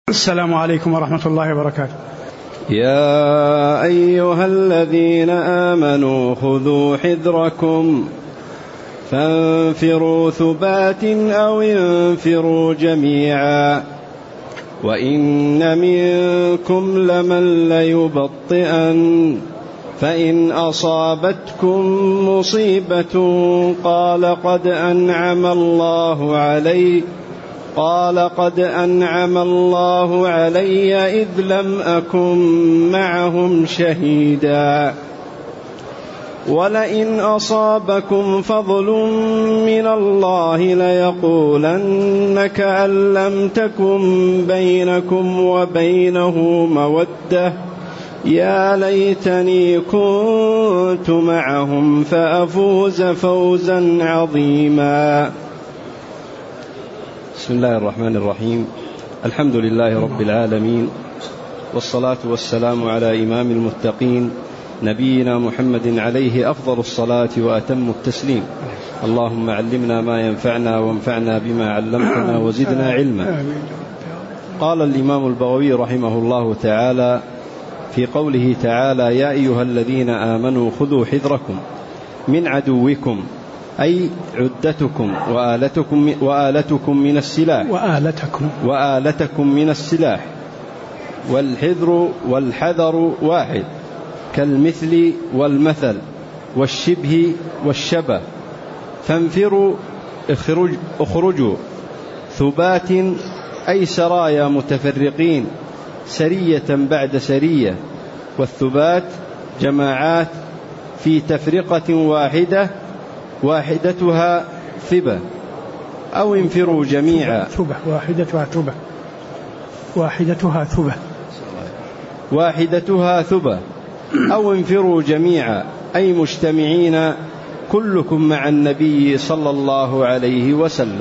السلام عليكم ورحمة الله وبركاته. يا أيها الذين آمنوا خذوا حذركم فانفروا ثبات أو انفروا جميعا وإن منكم لمن ليبطئن فإن أصابتكم مصيبة قال قد أنعم الله علي إذ لم أكن معهم شهيدا ولئن أصابكم فضل من الله ليقولن كأن لم تكن بينكم وبينه مودة يا ليتني كنت معهم فأفوز فوزا عظيما. بسم الله الرحمن الرحيم. الحمد لله رب العالمين، والصلاة والسلام على إمام المتقين نبينا محمد عليه أفضل الصلاة وأتم التسليم. اللهم علمنا ما ينفعنا وانفعنا بما علمتنا وزدنا علما. قال الإمام البغوي رحمه الله تعالى في قوله تعالى: يا أيها الذين آمنوا خذوا حذركم من عدوكم، أي عدتكم وآلتكم من السلاح. والحذر والحذر واحد، كالمثل والمثل والشبه والشبه. فانفروا اخرجوا ثبات، أي سرايا متفرقين، سرية بعد سرية. والثبات جماعات في تفرقة واحدتها ثبة، أو انفروا جميعا. واحدتها ثبة أو انفروا جميعا، أي مجتمعين كلكم مع النبي صلى الله عليه وسلم.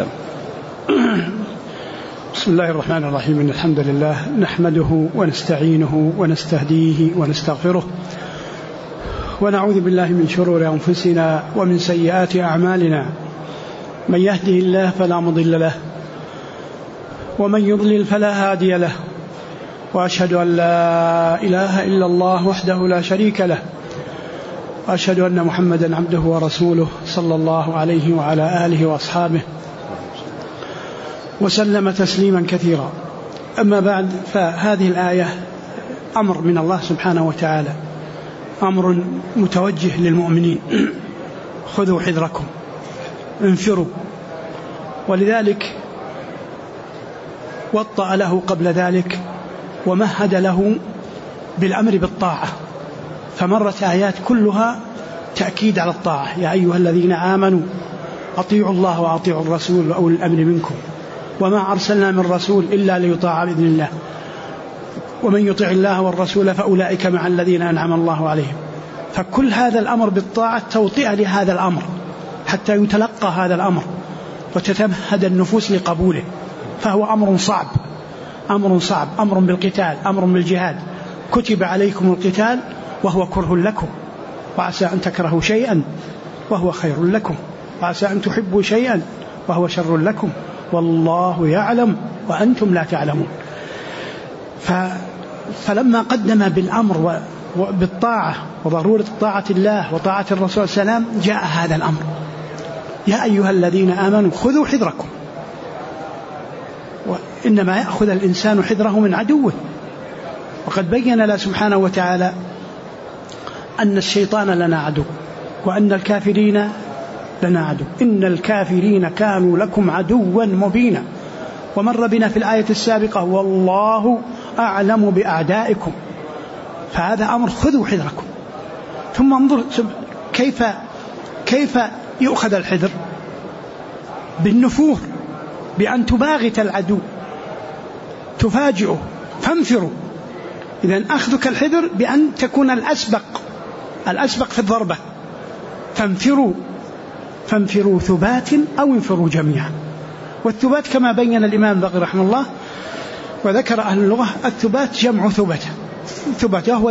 بسم الله الرحمن الرحيم. إن الحمد لله نحمده ونستعينه ونستهديه ونستغفره، ونعوذ بالله من شرور أنفسنا ومن سيئات أعمالنا. من يهده الله فلا مضل له، ومن يضلل فلا هادي له. وأشهد أن لا إله إلا الله وحده لا شريك له، وأشهد أن محمدا عبده ورسوله صلى الله عليه وعلى آله وأصحابه وسلم تسليما كثيرا. أما بعد، فهذه الآية أمر من الله سبحانه وتعالى، أمر متوجه للمؤمنين: خذوا حذركم، انفروا. ولذلك وطأ له قبل ذلك ومهد له بالأمر بالطاعة، فمرت آيات كلها تأكيد على الطاعة: يا أيها الذين آمنوا أطيعوا الله وأطيعوا الرسول وأولي الأمر منكم وما أرسلنا من رسول إلا ليطاع بإذن الله ومن يطع الله والرسول فأولئك مع الذين أنعم الله عليهم. فكل هذا الأمر بالطاعة توطئة لهذا الأمر حتى يتلقى هذا الأمر وتتمهد النفوس لقبوله. فهو أمر صعب، أمر بالقتال، أمر بالجهاد. كتب عليكم القتال وهو كره لكم، وعسى أن تكرهوا شيئا وهو خير لكم، وعسى أن تحبوا شيئا وهو شر لكم، والله يعلم وأنتم لا تعلمون. فلما قدم بالأمر بالطاعة وضرورة طاعة الله وطاعة الرسول صلى الله عليه وسلم، جاء هذا الأمر: يا أيها الذين آمنوا خذوا حذركم. وإنما يأخذ الإنسان حذره من عدوه. وقد بين الله سبحانه وتعالى أن الشيطان لنا عدو، وأن الكافرين لنا عدو. إن الكافرين كانوا لكم عدوا مبينا. ومر بنا في الآية السابقة: والله أعلم بأعدائكم. فهذا أمر: خذوا حذركم. ثم انظر كيف يؤخذ الحذر: بالنفور، بأن تباغت العدو، تفاجئه، فانفروا. إذن أخذك الحذر بأن تكون الأسبق في الضربة. فانفروا ثبات أو انفروا جميعا. والثبات كما بين الإمام البغوي رحمه الله وذكر أهل اللغة: الثبات جمع ثبت وهو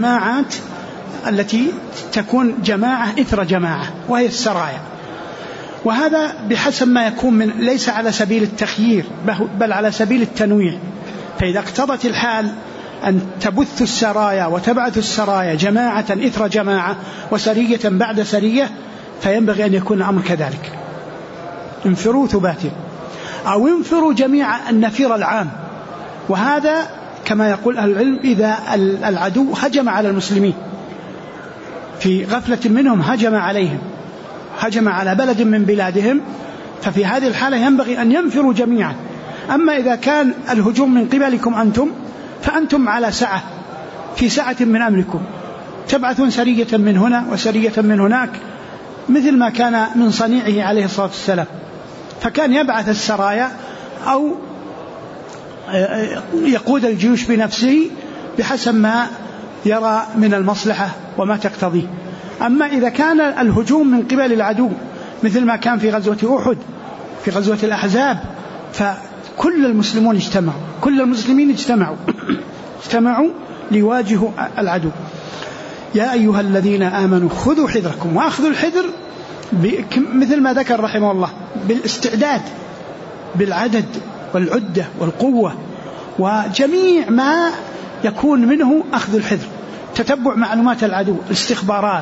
الجماعات التي تكون جماعة إثر جماعة، وهي السرايا. وهذا بحسب ما يكون من، ليس على سبيل التخيير بل على سبيل التنويع. فإذا اقتضت الحال أن تبث السرايا وتبعث السرايا جماعة إثر جماعة وسرية بعد سرية، فينبغي أن يكون الأمر كذلك، انفروا ثبات أو انفروا جميعا النفير العام. وهذا كما يقول أهل العلم إذا العدو هجم على المسلمين في غفلة منهم، هجم عليهم، هجم على بلد من بلادهم، ففي هذه الحالة ينبغي أن ينفروا جميعا. أما إذا كان الهجوم من قبلكم أنتم فأنتم على سعة، في سعة من أمركم، تبعثون سرية من هنا وسرية من هناك، مثل ما كان من صنيعه عليه الصلاة والسلام. فكان يبعث السرايا أو يقود الجيوش بنفسه بحسب ما يرى من المصلحة وما تقتضيه. أما إذا كان الهجوم من قبل العدو مثل ما كان في غزوة أحد، في غزوة الأحزاب، فكل المسلمون اجتمعوا، كل المسلمين اجتمعوا ليواجهوا العدو. يا أيها الذين آمنوا خذوا حذركم. وأخذ الحذر مثل ما ذكر رحمه الله بالاستعداد، بالعدد والعدة والقوة وجميع ما يكون منه أخذ الحذر، تتبع معلومات العدو، الاستخبارات،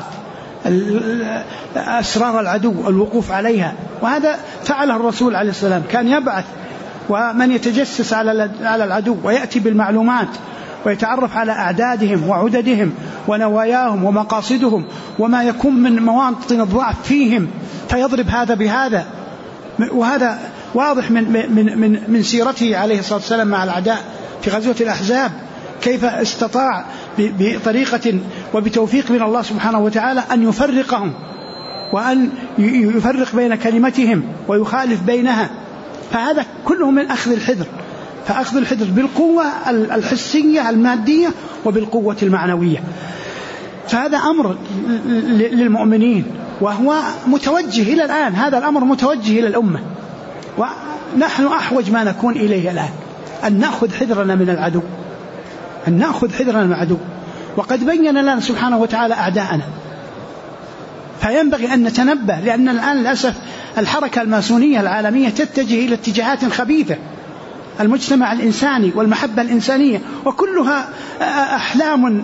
أسرار العدو، الوقوف عليها. وهذا فعله الرسول عليه السلام، كان يبعث ومن يتجسس على العدو ويأتي بالمعلومات ويتعرف على أعدادهم وعددهم ونواياهم ومقاصدهم وما يكون من مواطن الضعف فيهم، فيضرب هذا بهذا. وهذا واضح من سيرته عليه الصلاة والسلام مع الأعداء في غزوة الأحزاب، كيف استطاع بطريقة وبتوفيق من الله سبحانه وتعالى أن يفرقهم وأن يفرق بين كلمتهم ويخالف بينها. فهذا كله من أخذ الحذر. فأخذ الحذر بالقوة الحسية المادية وبالقوة المعنوية. فهذا أمر للمؤمنين وهو متوجه إلى الآن، هذا الأمر متوجه إلى الأمة، ونحن أحوج ما نكون إليه الآن أن نأخذ حذرنا من العدو، أن نأخذ حذرنا من العدو. وقد بين لنا سبحانه وتعالى أعداءنا، فينبغي أن نتنبه، لأن الآن للأسف الحركة الماسونية العالمية تتجه إلى اتجاهات خبيثة، المجتمع الإنساني والمحبة الإنسانية، وكلها أحلام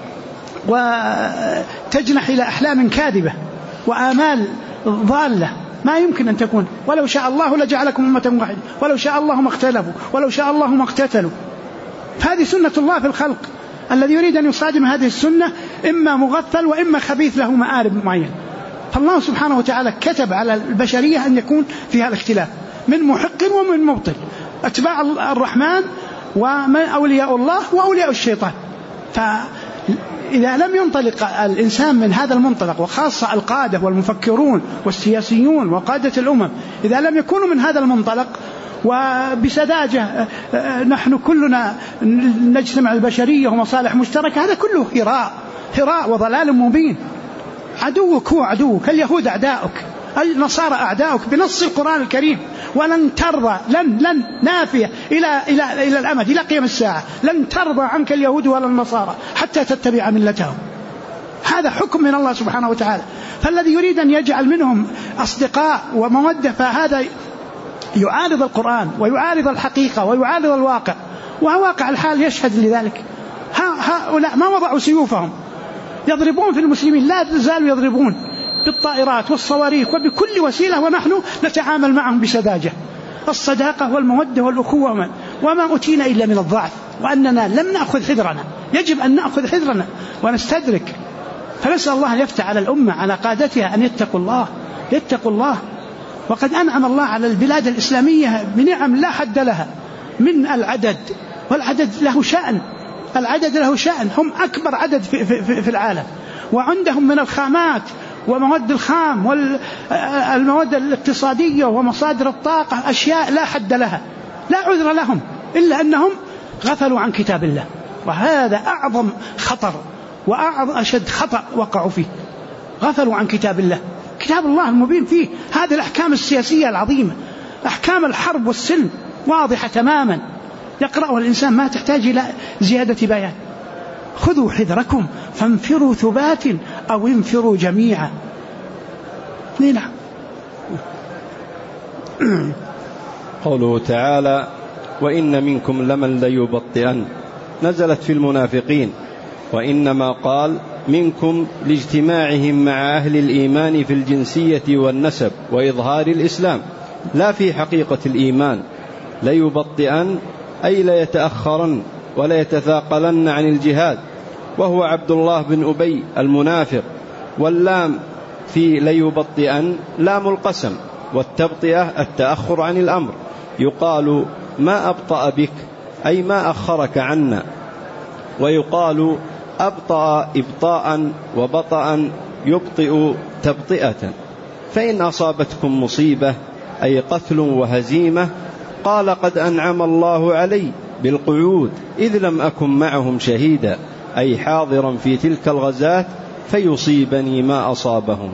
وتجنح إلى أحلام كاذبة وآمال ضالة ما يمكن أن تكون. ولو شاء الله لجعلكم أمة واحدة، ولو شاء الله ما اختلفوا، ولو شاء الله ما اقتتلوا. فهذه سنة الله في الخلق، الذي يريد أن يصادم هذه السنة إما مغفل وإما خبيث له مآرب معين. فالله سبحانه وتعالى كتب على البشرية أن يكون فيها الاختلاف من محق ومن مبطل، أتباع الرحمن ومن أولياء الله وأولياء الشيطان. فإذا لم ينطلق الإنسان من هذا المنطلق، وخاصة القادة والمفكرون والسياسيون وقادة الأمم، إذا لم يكونوا من هذا المنطلق وبسذاجة نحن كلنا نجتمع البشرية ومصالح مشتركة، هذا كله هراء وضلال مبين. عدوك هو عدوك، اليهود أعداؤك، النصارى أعداؤك بنص القرآن الكريم، ولن ترضى لن نافية إلى الأمد، إلى قيام الساعة، لن ترضى عنك اليهود ولا النصارى حتى تتبع ملتهم. هذا حكم من الله سبحانه وتعالى. فالذي يريد أن يجعل منهم أصدقاء ومودة فهذا يعارض القرآن ويعارض الحقيقة ويعارض الواقع، وواقع الحال يشهد لذلك. هؤلاء ما وضعوا سيوفهم، يضربون في المسلمين، لا تزالوا يضربون بالطائرات والصواريخ وبكل وسيلة، ونحن نتعامل معهم بسذاجة. الصداقة والمودة والأخوة وما أتينا إلا من الضعف، وأننا لم نأخذ حذرنا. يجب أن نأخذ حذرنا ونستدرك. فنسأل الله أن يفتح على الأمة، على قادتها، أن يتقوا الله. وقد أنعم الله على البلاد الإسلامية بنعم لا حد لها من العدد، والعدد له شأن، العدد له شأن، هم أكبر عدد في العالم، وعندهم من الخامات ومواد الخام والمواد الاقتصادية ومصادر الطاقة أشياء لا حد لها، لا عذر لهم إلا أنهم غفلوا عن كتاب الله. وهذا أعظم خطر وأشد خطأ وقعوا فيه، غفلوا عن كتاب الله، كتاب الله المبين فيه هذه الأحكام السياسية العظيمة، أحكام الحرب والسلم واضحة تماما، يقرأها الإنسان ما تحتاج إلى زيادة بيان. خذوا حذركم فانفروا ثبات أو انفروا جميعا. نعم. قوله تعالى: وإن منكم لمن ليبطئن، نزلت في المنافقين، وإنما قال منكم لاجتماعهم مع أهل الإيمان في الجنسية والنسب وإظهار الإسلام، لا في حقيقة الإيمان. ليبطئن أي ليتأخرن وليتثاقلن عن الجهاد، وهو عبد الله بن أبي المنافق. واللام في ليبطئن لام القسم، والتبطئة التأخر عن الأمر. يقال ما أبطأ بك أي ما أخرك عنا، ويقال أبطأ إبطاء وبطأ يبطئ تبطئة. فإن أصابتكم مصيبة أي قتل وهزيمة قال قد أنعم الله علي بالقعود إذ لم أكن معهم شهيدا، أي حاضرا في تلك الغزاة فيصيبني ما أصابهم.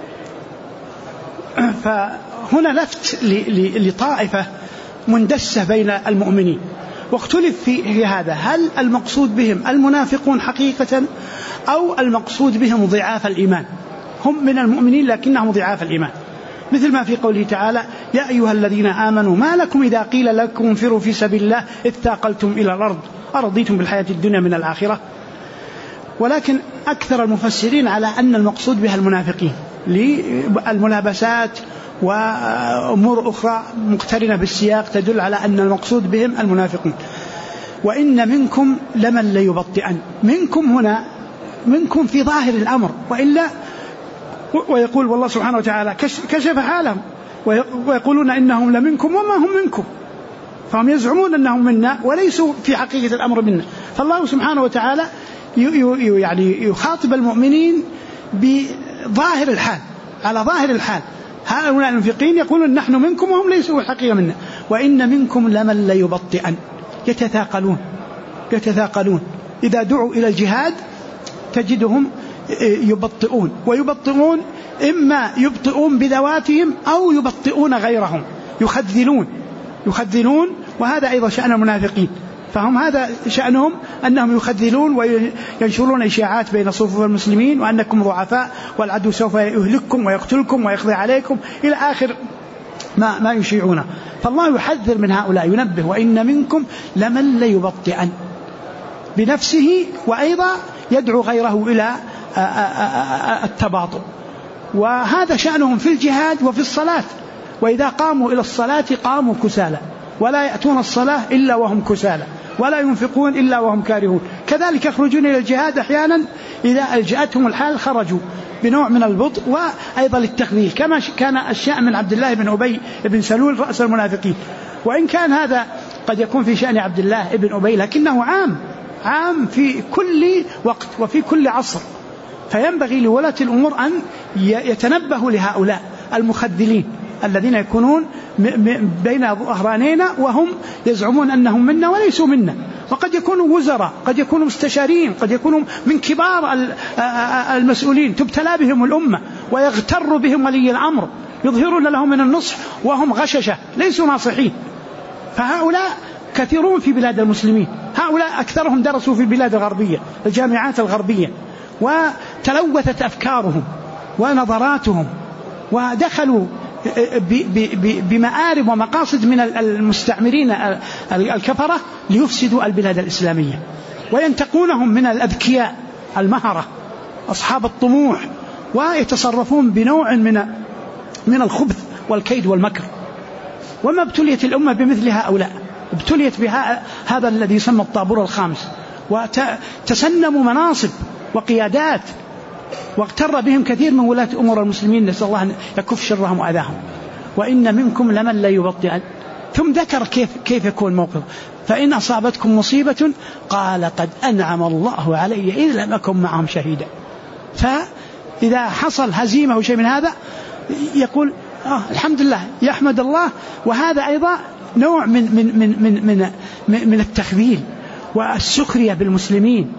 فهنا لفت لطائفة مندسة بين المؤمنين، واختلف في هذا، هل المقصود بهم المنافقون حقيقة أو المقصود بهم ضعاف الإيمان؟ هم من المؤمنين لكنهم ضعاف الإيمان، مثل ما في قوله تعالى: يا أيها الذين آمنوا ما لكم إذا قيل لكم انفروا في سبيل الله إذ ثاقلتم إلى الأرض أرضيتم بالحياة الدنيا من الآخرة. ولكن أكثر المفسرين على أن المقصود بها المنافقين للملابسات وأمور أخرى مقترنة بالسياق تدل على أن المقصود بهم المنافقون. وإن منكم لمن ليبطئن، منكم هنا منكم في ظاهر الأمر، وإلا ويقول والله سبحانه وتعالى كشف حالهم ويقولون إنهم لمنكم وما هم منكم، فهم يزعمون أنهم منا وليسوا في حقيقة الأمر منا. فالله سبحانه وتعالى يعني يخاطب المؤمنين بظاهر الحال، على ظاهر الحال. هؤلاء المنافقين يقولون نحن منكم وهم ليسوا الحقيقة منا. وإن منكم لمن ليبطئن، يتثاقلون إذا دعوا إلى الجهاد تجدهم يبطئون، ويبطئون إما يبطئون بذواتهم أو يبطئون غيرهم، يخذلون، وهذا أيضا شأن المنافقين. فهم هذا شأنهم أنهم يخذلون وينشرون إشاعات بين صفوف المسلمين وأنكم ضعفاء والعدو سوف يهلككم ويقتلكم ويقضي عليكم إلى آخر ما يشيعونه. فالله يحذر من هؤلاء، ينبه: وإن منكم لمن ليبطئن بنفسه، وأيضا يدعو غيره إلى التباطؤ. وهذا شأنهم في الجهاد وفي الصلاة، وإذا قاموا إلى الصلاة قاموا كسالى ولا يأتون الصلاة إلا وهم كسالى ولا ينفقون إلا وهم كارهون. كذلك يخرجون إلى الجهاد أحيانا إذا ألجأتهم الحال خرجوا بنوع من البطء وأيضا للتخذيل، كما كان الشأن من عبد الله بن أبي بن سلول رأس المنافقين. وإن كان هذا قد يكون في شأن عبد الله بن أبي، لكنه عام في كل وقت وفي كل عصر. فينبغي لولاة الأمور أن يتنبهوا لهؤلاء المخذلين الذين يكونون بين ظهرانينا وهم يزعمون أنهم منا وليسوا منا، وقد يكونوا وزراء، قد يكونوا مستشارين، قد يكونوا من كبار المسؤولين تبتلى بهم الأمة ويغتر بهم ولي الأمر، يظهرون لهم من النصح وهم غششة ليسوا ناصحين. فهؤلاء كثيرون في بلاد المسلمين، هؤلاء أكثرهم درسوا في البلاد الغربية، الجامعات الغربية، وتلوثت أفكارهم ونظراتهم ودخلوا بمآرب ومقاصد من المستعمرين الكفرة ليفسدوا البلاد الإسلامية، وينتقونهم من الأذكياء المهرة أصحاب الطموح، ويتصرفون بنوع من الخبث والكيد والمكر. وما ابتليت الأمة بمثل هؤلاء، ابتليت بهذا الذي يسمى الطابور الخامس، وتسنموا مناصب وقيادات، واغتر بهم كثير من ولاة أمور المسلمين، نسأل الله أن يكف شرهم وأذاهم. وإن منكم لمن لا يبطئن، ثم ذكر كيف يكون موقف: فإن أصابتكم مصيبة قال قد أنعم الله علي إذ لم أكن معهم شهيدا. فإذا حصل هزيمة أو شيء من هذا يقول الحمد لله، يحمد الله. وهذا أيضا نوع من التخذيل والسخرية بالمسلمين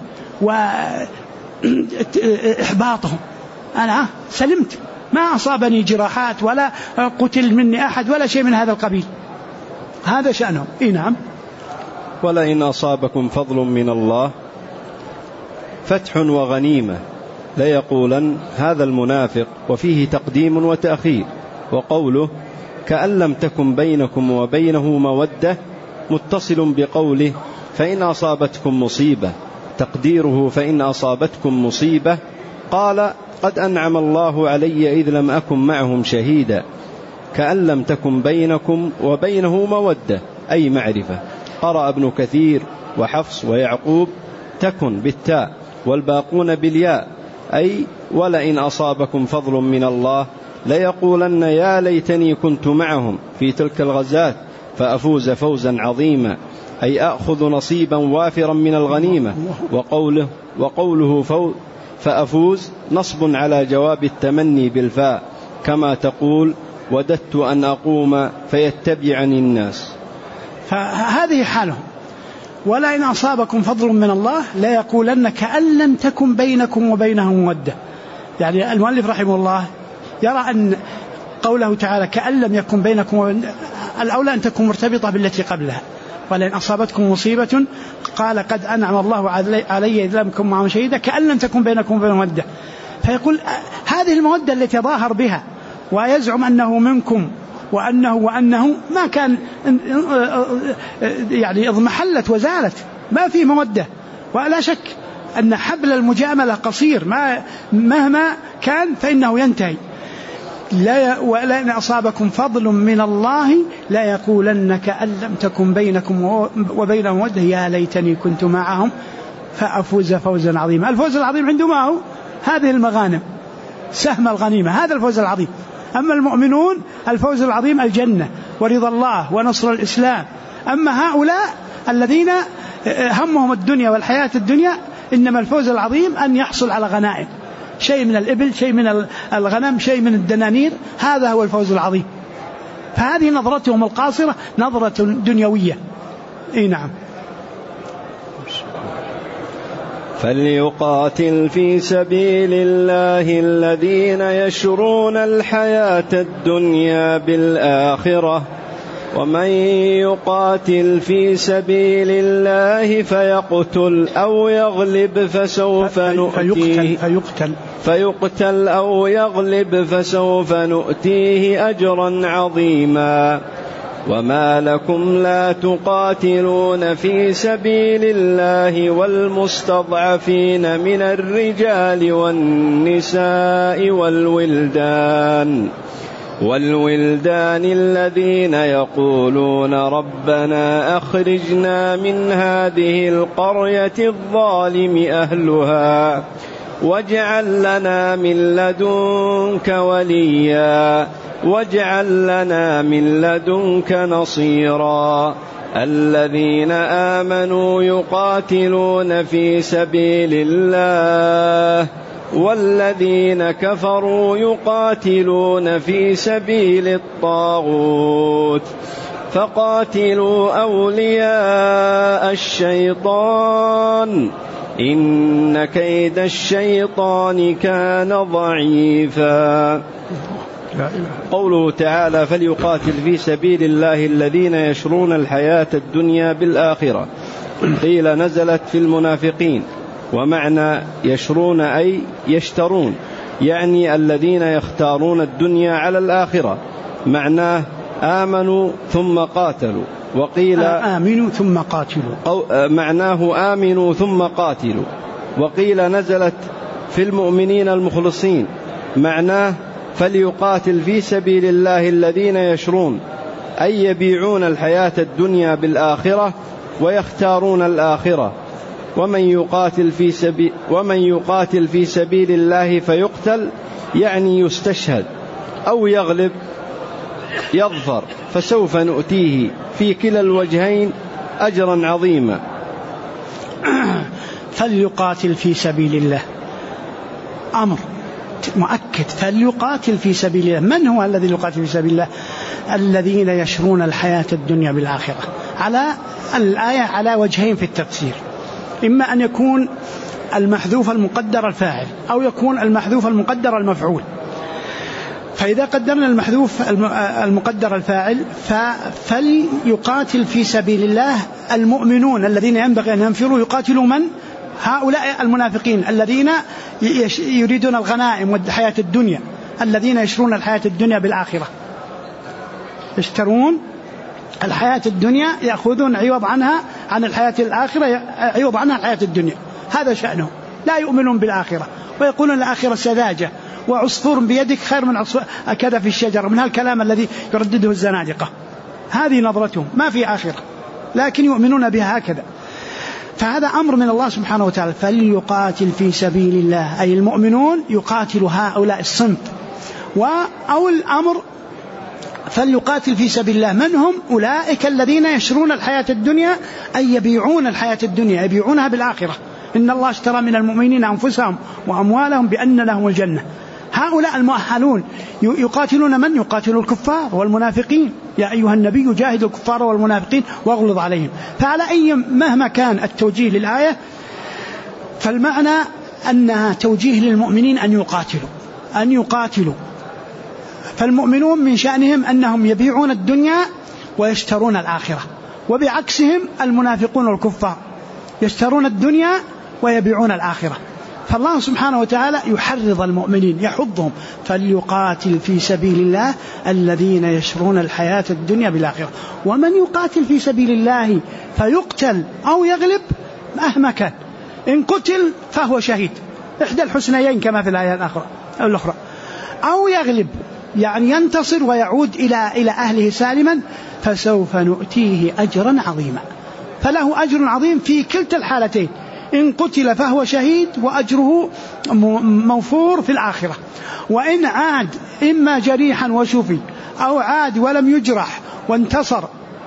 وإحباطهم. أنا سلمت، ما أصابني جراحات ولا قتل مني أحد ولا شيء من هذا القبيل. هذا شأنهم. نعم. ولئن أصابكم فضل من الله فتح وغنيمة ليقولن هذا المنافق، وفيه تقديم وتأخير. وقوله كأن لم تكن بينكم وبينه مودة متصل بقوله فإن أصابتكم مصيبة، تقديره فإن أصابتكم مصيبة قال قد أنعم الله علي إذ لم أكن معهم شهيدا، كأن لم تكن بينكم وبينه مودة أي معرفة. قرأ ابن كثير وحفص ويعقوب تكن بالتاء والباقون بالياء، أي ولئن أصابكم فضل من الله ليقولن يا ليتني كنت معهم في تلك الغزاة فأفوز فوزا عظيما، أي أخذ نصيبا وافرا من الغنيمة. وقوله فأفوز نصب على جواب التمني بالفاء، كما تقول وددت أن أقوم فيتبعني الناس. فهذه حالهم. ولئن أصابكم فضل من الله لا يقولن كأن لم تكن بينكم وبينه مودة. يعني المؤلف رحمه الله يرى أن قوله تعالى كأن لم يكن بينكم الأولى أن تكون مرتبطة بالتي قبلها. ولئن أصابتكم مصيبة قال قد أنعم الله علي إذ لم أكن معهم شهيدا كأن لم تكن بينكم وبينه مودة. فيقول هذه المودة التي ظاهر بها ويزعم أنه منكم وأنه ما كان يعني اضمحلت وزالت، ما في مودة. ولا شك أن حبل المجاملة قصير مهما كان فإنه ينتهي. ولئن أصابكم فضل من الله لا يقولن كأن لم تكن بينكم وبينهم مودة يا ليتني كنت معهم فأفوز فوزا عظيما. الفوز العظيم عنده ما هو هذه المغانم، سهم الغنيمة، هذا الفوز العظيم. أما المؤمنون الفوز العظيم الجنة ورضا الله ونصر الإسلام. أما هؤلاء الذين همهم الدنيا والحياة الدنيا إنما الفوز العظيم أن يحصل على غنائم، شيء من الإبل، شيء من الغنم، شيء من الدنانير، هذا هو الفوز العظيم. فهذه نظرتهم القاصرة نظرة دنيوية. نعم. فليقاتل في سبيل الله الذين يشرون الحياة الدنيا بالآخرة ومن يقاتل في سبيل الله فيقتل أو يغلب فيقتل أو يغلب فسوف نؤتيه أجرا عظيما. وما لكم لا تقاتلون في سبيل الله والمستضعفين من الرجال والنساء والولدان الذين يقولون ربنا أخرجنا من هذه القرية الظالم أهلها واجعل لنا من لدنك وليا واجعل لنا من لدنك نصيرا. الذين آمنوا يقاتلون في سبيل الله والذين كفروا يقاتلون في سبيل الطاغوت فقاتلوا أولياء الشيطان إن كيد الشيطان كان ضعيفا. قوله تعالى فليقاتل في سبيل الله الذين يشرون الحياة الدنيا بالآخرة، قيل نزلت في المنافقين، ومعنى يشرون أي يشترون، يعني الذين يختارون الدنيا على الآخرة، معناه آمنوا ثم قاتلوا. وقيل آمنوا ثم قاتلوا، معناه آمنوا ثم قاتلوا. وقيل نزلت في المؤمنين المخلصين، معناه فليقاتل في سبيل الله الذين يشرون أي يبيعون الحياة الدنيا بالآخرة ويختارون الآخرة. ومن يقاتل في سبيل الله فيقتل يعني يستشهد أو يغلب يظفر فسوف نؤتيه في كلا الوجهين أجرا عظيما. فليقاتل في سبيل الله أمر مؤكد، فليقاتل في سبيل الله. من هو الذي يقاتل في سبيل الله؟ الذين يشرون الحياة الدنيا بالآخرة. على الآية على وجهين في التفسير، إما أن يكون المحذوف المقدر الفاعل أو يكون المحذوف المقدر المفعول. فإذا قدرنا المحذوف المقدر الفاعل فليقاتل في سبيل الله المؤمنون الذين ينبغي أن ينفروا يقاتلوا من؟ هؤلاء المنافقين الذين يريدون الغنائم والحياة الدنيا، الذين يشرون الحياة الدنيا بالآخرة. يشترون الحياة الدنيا، يأخذون عوض عنها عن الحياة الآخرة، عوض عنها الحياة الدنيا. هذا شأنهم، لا يؤمنون بالآخرة، ويقولون الآخرة سذاجة وعصفور بيدك خير من عصفور كذا في الشجرة، من هالكلام الذي يردده الزنادقة. هذه نظرتهم، ما في آخرة لكن يؤمنون بها هكذا. فهذا أمر من الله سبحانه وتعالى، فليقاتل في سبيل الله، أي المؤمنون يقاتل هؤلاء الصنف. أو الأمر فليقاتل في سبيل الله، من هم؟ أولئك الذين يشرون الحياة الدنيا، أي يبيعون الحياة الدنيا، يبيعونها بالآخرة. إن الله اشترى من المؤمنين أنفسهم وأموالهم بأن لهم الجنة. هؤلاء المؤهلون يقاتلون من؟ يقاتلوا الكفار والمنافقين. يا أيها النبي جاهد الكفار والمنافقين واغلظ عليهم. فعلى أي مهما كان التوجيه للآية، فالمعنى أنها توجيه للمؤمنين أن يقاتلوا. فالمؤمنون من شأنهم أنهم يبيعون الدنيا ويشترون الآخرة، وبعكسهم المنافقون والكفار يشترون الدنيا ويبيعون الآخرة. فالله سبحانه وتعالى يحرض المؤمنين، يحضهم، فليقاتل في سبيل الله الذين يشرون الحياة الدنيا بالآخرة. ومن يقاتل في سبيل الله فيقتل أو يغلب مهما كان، إن قتل فهو شهيد، إحدى الحسنيين كما في الآية الأخرى، أو يغلب يعني ينتصر ويعود إلى أهله سالما، فسوف نؤتيه أجرا عظيما. فله أجر عظيم في كلتا الحالتين، إن قتل فهو شهيد وأجره موفور في الآخرة، وإن عاد إما جريحا وشفي، أو عاد ولم يجرح وانتصر،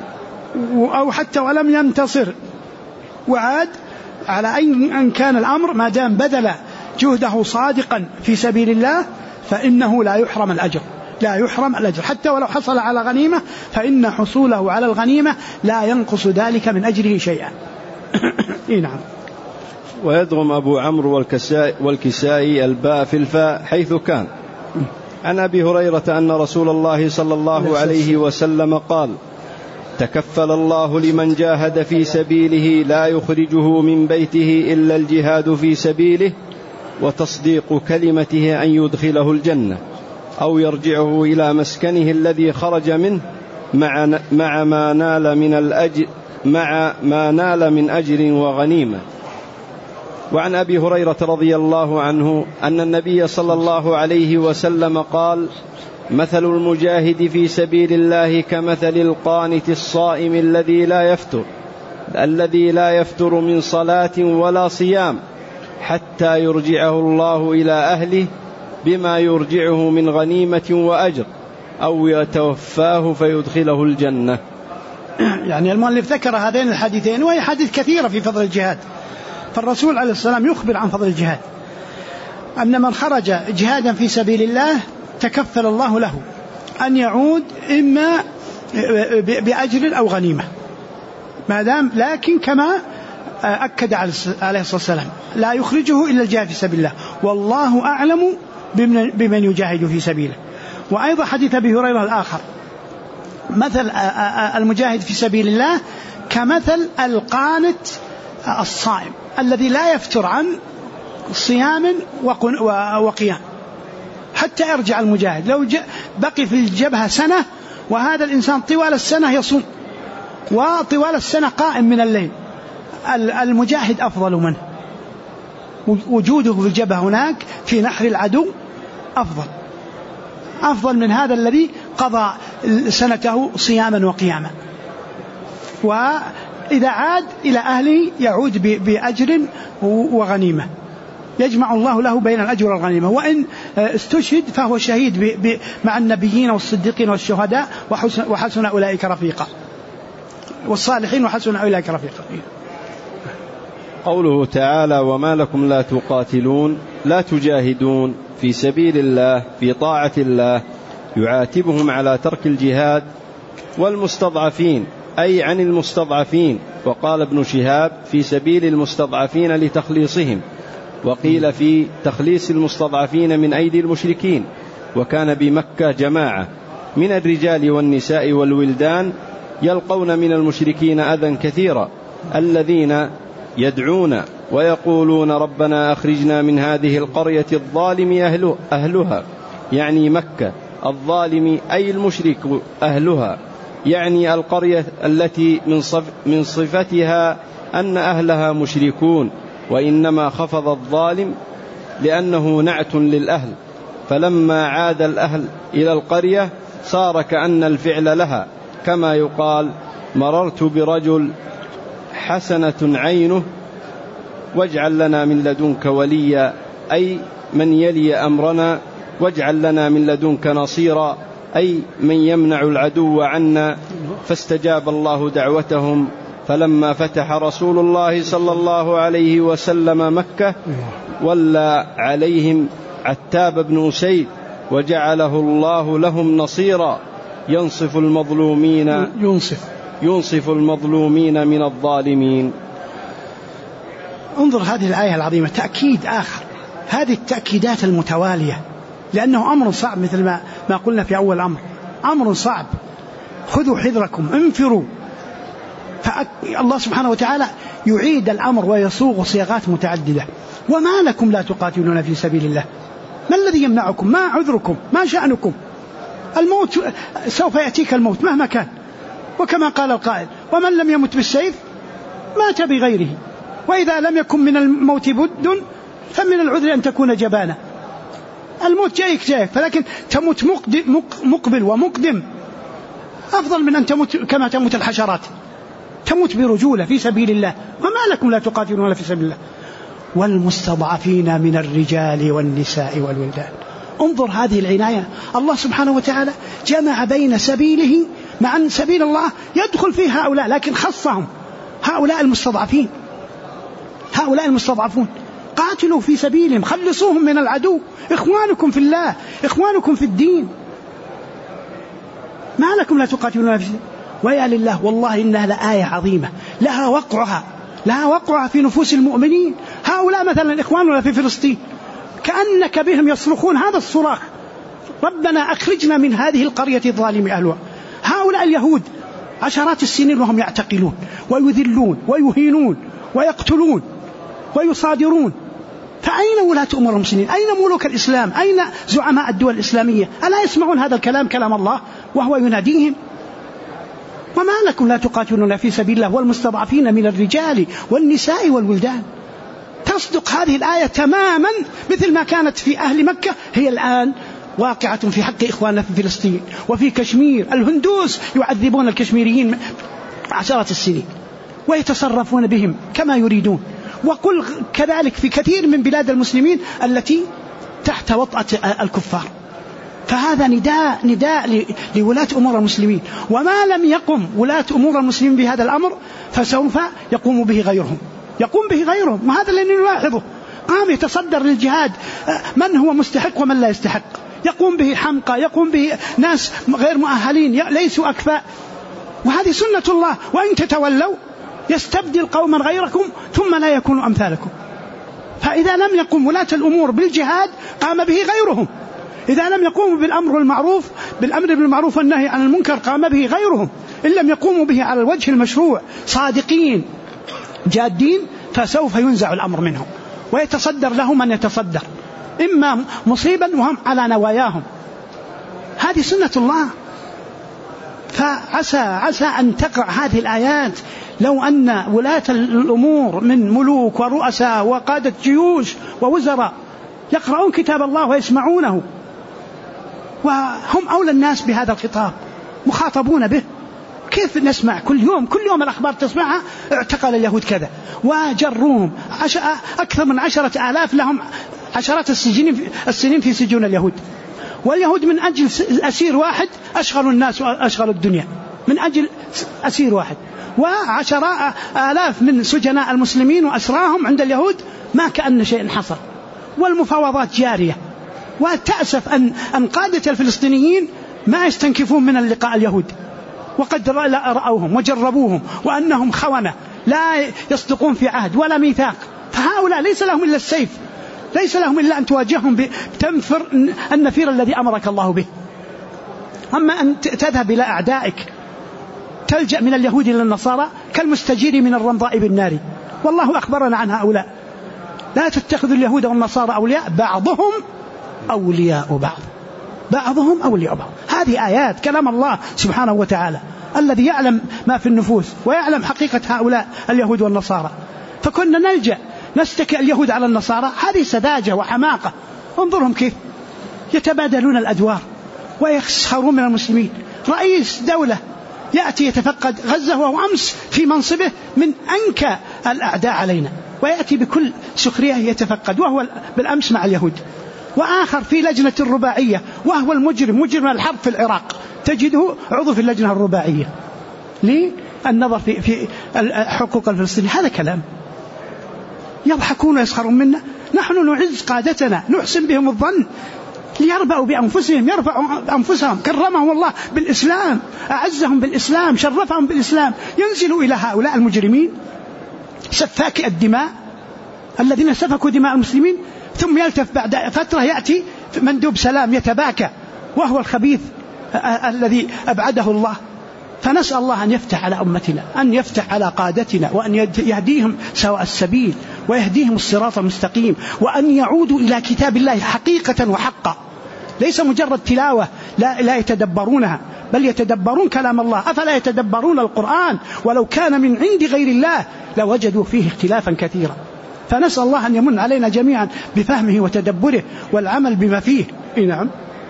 أو حتى ولم ينتصر وعاد، على أن كان الأمر ما دام بذل جهده صادقا في سبيل الله فإنه لا يحرم الأجر، حتى ولو حصل على غنيمة فإن حصوله على الغنيمة لا ينقص ذلك من أجره شيئا. نعم. ويدغم أبو عمرو والكسائي الباء في الفاء حيث كان. عن أبي هريرة أن رسول الله صلى الله عليه وسلم قال: تكفل الله لمن جاهد في سبيله لا يخرجه من بيته إلا الجهاد في سبيله وتصديق كلمته أن يدخله الجنة أو يرجعه إلى مسكنه الذي خرج منه مع ما نال من أجر وغنيمة. وعن أبي هريرة رضي الله عنه أن النبي صلى الله عليه وسلم قال: مثل المجاهد في سبيل الله كمثل القانت الصائم الذي لا يفتر من صلاة ولا صيام حتى يرجعه الله إلى أهله بما يرجعه من غنيمة وأجر أو يتوفاه فيدخله الجنة. يعني المؤلف ذكر هذين الحديثين، وهي حديث كثيرة في فضل الجهاد. فالرسول عليه السلام يخبر عن فضل الجهاد، أن من خرج جهادا في سبيل الله تكفل الله له أن يعود إما بأجر أو غنيمة، ما دام، لكن كما أكد عليه الصلاة والسلام لا يخرجه إلا الجهاد في سبيل الله، والله أعلم بمن يجاهد في سبيله. وأيضا حديث أبي هريرة الآخر: مثل المجاهد في سبيل الله كمثل القانت الصائم الذي لا يفتر عن صيام وقيام حتى يرجع المجاهد. لو بقي في الجبهة سنة، وهذا الإنسان طوال السنة يصوم وطوال السنة قائم من الليل، المجاهد أفضل منه، وجوده في الجبهة هناك في نحر العدو أفضل من هذا الذي قضى سنته صياما وقياما. وإذا عاد إلى أهله يعود بأجر وغنيمة، يجمع الله له بين الأجر والغنيمة. وإن استشهد فهو شهيد مع النبيين والصديقين والشهداء وحسن أولئك رفيقا، والصالحين وحسن أولئك رفيقا. قوله تعالى: وما لكم لا تجاهدون في سبيل الله في طاعة الله، يعاتبهم على ترك الجهاد والمستضعفين، أي عن المستضعفين. وقال ابن شهاب: في سبيل المستضعفين لتخليصهم، وقيل في تخليص المستضعفين من أيدي المشركين. وكان بمكة جماعة من الرجال والنساء والولدان يلقون من المشركين أذى كثيرا، الذين يدعون ويقولون: ربنا أخرجنا من هذه القرية الظالم أهلها، يعني مكة، الظالم أي المشرك أهلها، يعني القرية التي من صفتها أن أهلها مشركون، وإنما خفض الظالم لأنه نعت للأهل، فلما عاد الأهل إلى القرية صار كأن الفعل لها، كما يقال مررت برجل حسنة عينه واجعل لنا من لدنك وليا، أي من يلي أمرنا، واجعل لنا من لدنك نصيرا، أي من يمنع العدو عنا. فاستجاب الله دعوتهم، فلما فتح رسول الله صلى الله عليه وسلم مكة ولى عليهم عتاب بن أسيد، وجعله الله لهم نصيرا ينصف المظلومين من الظالمين. انظر هذه الآية العظيمة، تأكيد آخر، هذه التأكيدات المتوالية، لأنه أمر صعب مثل ما قلنا في أول الأمر، أمر صعب، خذوا حذركم انفروا. فالله سبحانه وتعالى يعيد الأمر ويصوغ صيغات متعددة. وما لكم لا تقاتلون في سبيل الله؟ ما الذي يمنعكم؟ ما عذركم؟ ما شأنكم؟ الموت سوف يأتيك، الموت مهما كان، وكما قال القائل ومن لم يمت بالسيف مات بغيره، وإذا لم يكن من الموت بد فمن العذر أن تكون جبانا. الموت جايك، فلكن تموت مقبل ومقدم أفضل من أن تموت كما تموت الحشرات، تموت برجولة في سبيل الله. وما لكم لا تقاتلون في سبيل الله والمستضعفين من الرجال والنساء والولدان. انظر هذه العناية، الله سبحانه وتعالى جمع بين سبيله مع أن سبيل الله يدخل فيه هؤلاء، لكن خصهم هؤلاء المستضعفين، هؤلاء المستضعفون قاتلوا في سبيلهم، خلصوهم من العدو، إخوانكم في الله، إخوانكم في الدين. ما لكم لا تقاتلون في سبيل. ويا لله والله إنها لآية عظيمة لها وقعها في نفوس المؤمنين. هؤلاء مثلا إخواننا في فلسطين كأنك بهم يصرخون هذا الصراخ، ربنا أخرجنا من هذه القرية الظالم أهلها. هؤلاء اليهود عشرات السنين وهم يعتقلون ويذلون ويهينون ويقتلون ويصادرون. فأين ولاة أمور المسلمين؟ أين ملوك الإسلام؟ أين زعماء الدول الإسلامية؟ ألا يسمعون هذا الكلام، كلام الله وهو يناديهم؟ وما لكم لا تقاتلون في سبيل الله والمستضعفين من الرجال والنساء والولدان. تصدق هذه الآية تماما مثل ما كانت في أهل مكة، هي الآن واقعة في حق إخواننا في فلسطين وفي كشمير. الهندوس يعذبون الكشميريين عشرات السنين ويتصرفون بهم كما يريدون، وقل كذلك في كثير من بلاد المسلمين التي تحت وطأة الكفار. فهذا نداء لولاة أمور المسلمين، وما لم يقم ولاة أمور المسلمين بهذا الأمر فسوف يقوم به غيرهم، وهذا الذي نلاحظه. قام يتصدر للجهاد من هو مستحق ومن لا يستحق، يقوم به حمقى، يقوم به ناس غير مؤهلين ليسوا أكفاء، وهذه سنة الله. وإن تتولوا يستبدل قوما غيركم ثم لا يكونوا أمثالكم. فإذا لم يقم ولاة الأمور بالجهاد قام به غيرهم، إذا لم يقوموا بالأمر بالمعروف والنهي عن المنكر قام به غيرهم. إن لم يقوموا به على الوجه المشروع صادقين جادين فسوف ينزع الأمر منهم ويتصدر لهم من يتصدر، إما مصيبا وهم على نواياهم. هذه سنة الله. فعسى أن تقع هذه الآيات لو أن ولاة الأمور من ملوك ورؤساء وقادة جيوش ووزراء يقرؤون كتاب الله ويسمعونه، وهم أولى الناس بهذا الخطاب، مخاطبون به. كيف نسمع كل يوم الأخبار تسمعها اعتقل اليهود كذا، وجروهم أكثر من 10,000 لهم عشرات السنين في سجون اليهود، واليهود من أجل أسير واحد أشغلوا الناس وأشغلوا الدنيا من أجل أسير واحد، و10,000 من سجناء المسلمين وأسراهم عند اليهود ما كأن شيء حصل، والمفاوضات جارية. وتأسف أن قادة الفلسطينيين ما يستنكفون من اللقاء اليهود، وقد رأوهم وجربوهم وأنهم خونة لا يصدقون في عهد ولا ميثاق. فهؤلاء ليس لهم إلا السيف، ليس لهم إلا أن تواجههم بتنفر النفير الذي أمرك الله به. أما أن تذهب إلى أعدائك تلجأ من اليهود إلى النصارى كالمستجير من الرمضاء بالنار، والله أخبرنا عن هؤلاء. لا تتخذوا اليهود والنصارى أولياء بعضهم أولياء بعض. بعضهم أولياء بعض. هذه آيات كلام الله سبحانه وتعالى الذي يعلم ما في النفوس ويعلم حقيقة هؤلاء اليهود والنصارى. فكنا نلجأ نستكئ اليهود على النصارى، هذه سذاجة وحماقة. انظرهم كيف يتبادلون الأدوار ويسخرون من المسلمين. رئيس دولة يأتي يتفقد غزة وهو أمس في منصبه من أنكى الأعداء علينا، ويأتي بكل سخرية يتفقد وهو بالأمس مع اليهود. وآخر في لجنة الرباعية وهو مجرم الحرب في العراق، تجده عضو في اللجنة الرباعية للنظر في حقوق الفلسطينيين. هذا كلام. يضحكون ويسخرون منا. نحن نعز قادتنا، نحسن بهم الظن ليربأوا بأنفسهم، يرفعوا أنفسهم. كرمهم الله بالإسلام، أعزهم بالإسلام، شرفهم بالإسلام. ينزلوا إلى هؤلاء المجرمين سفاكي الدماء الذين سفكوا دماء المسلمين، ثم يلتف بعد فترة يأتي مندوب سلام يتباكى وهو الخبيث الذي أبعده الله. فنسأل الله أن يفتح على أمتنا، أن يفتح على قادتنا، وأن يهديهم سواء السبيل ويهديهم الصراط المستقيم، وأن يعودوا إلى كتاب الله حقيقة وحقا، ليس مجرد تلاوة لا يتدبرونها، بل يتدبرون كلام الله. أفلا يتدبرون القرآن؟ ولو كان من عند غير الله لوجدوا فيه اختلافا كثيرا. فنسأل الله أن يمن علينا جميعا بفهمه وتدبره والعمل بما فيه. نعم.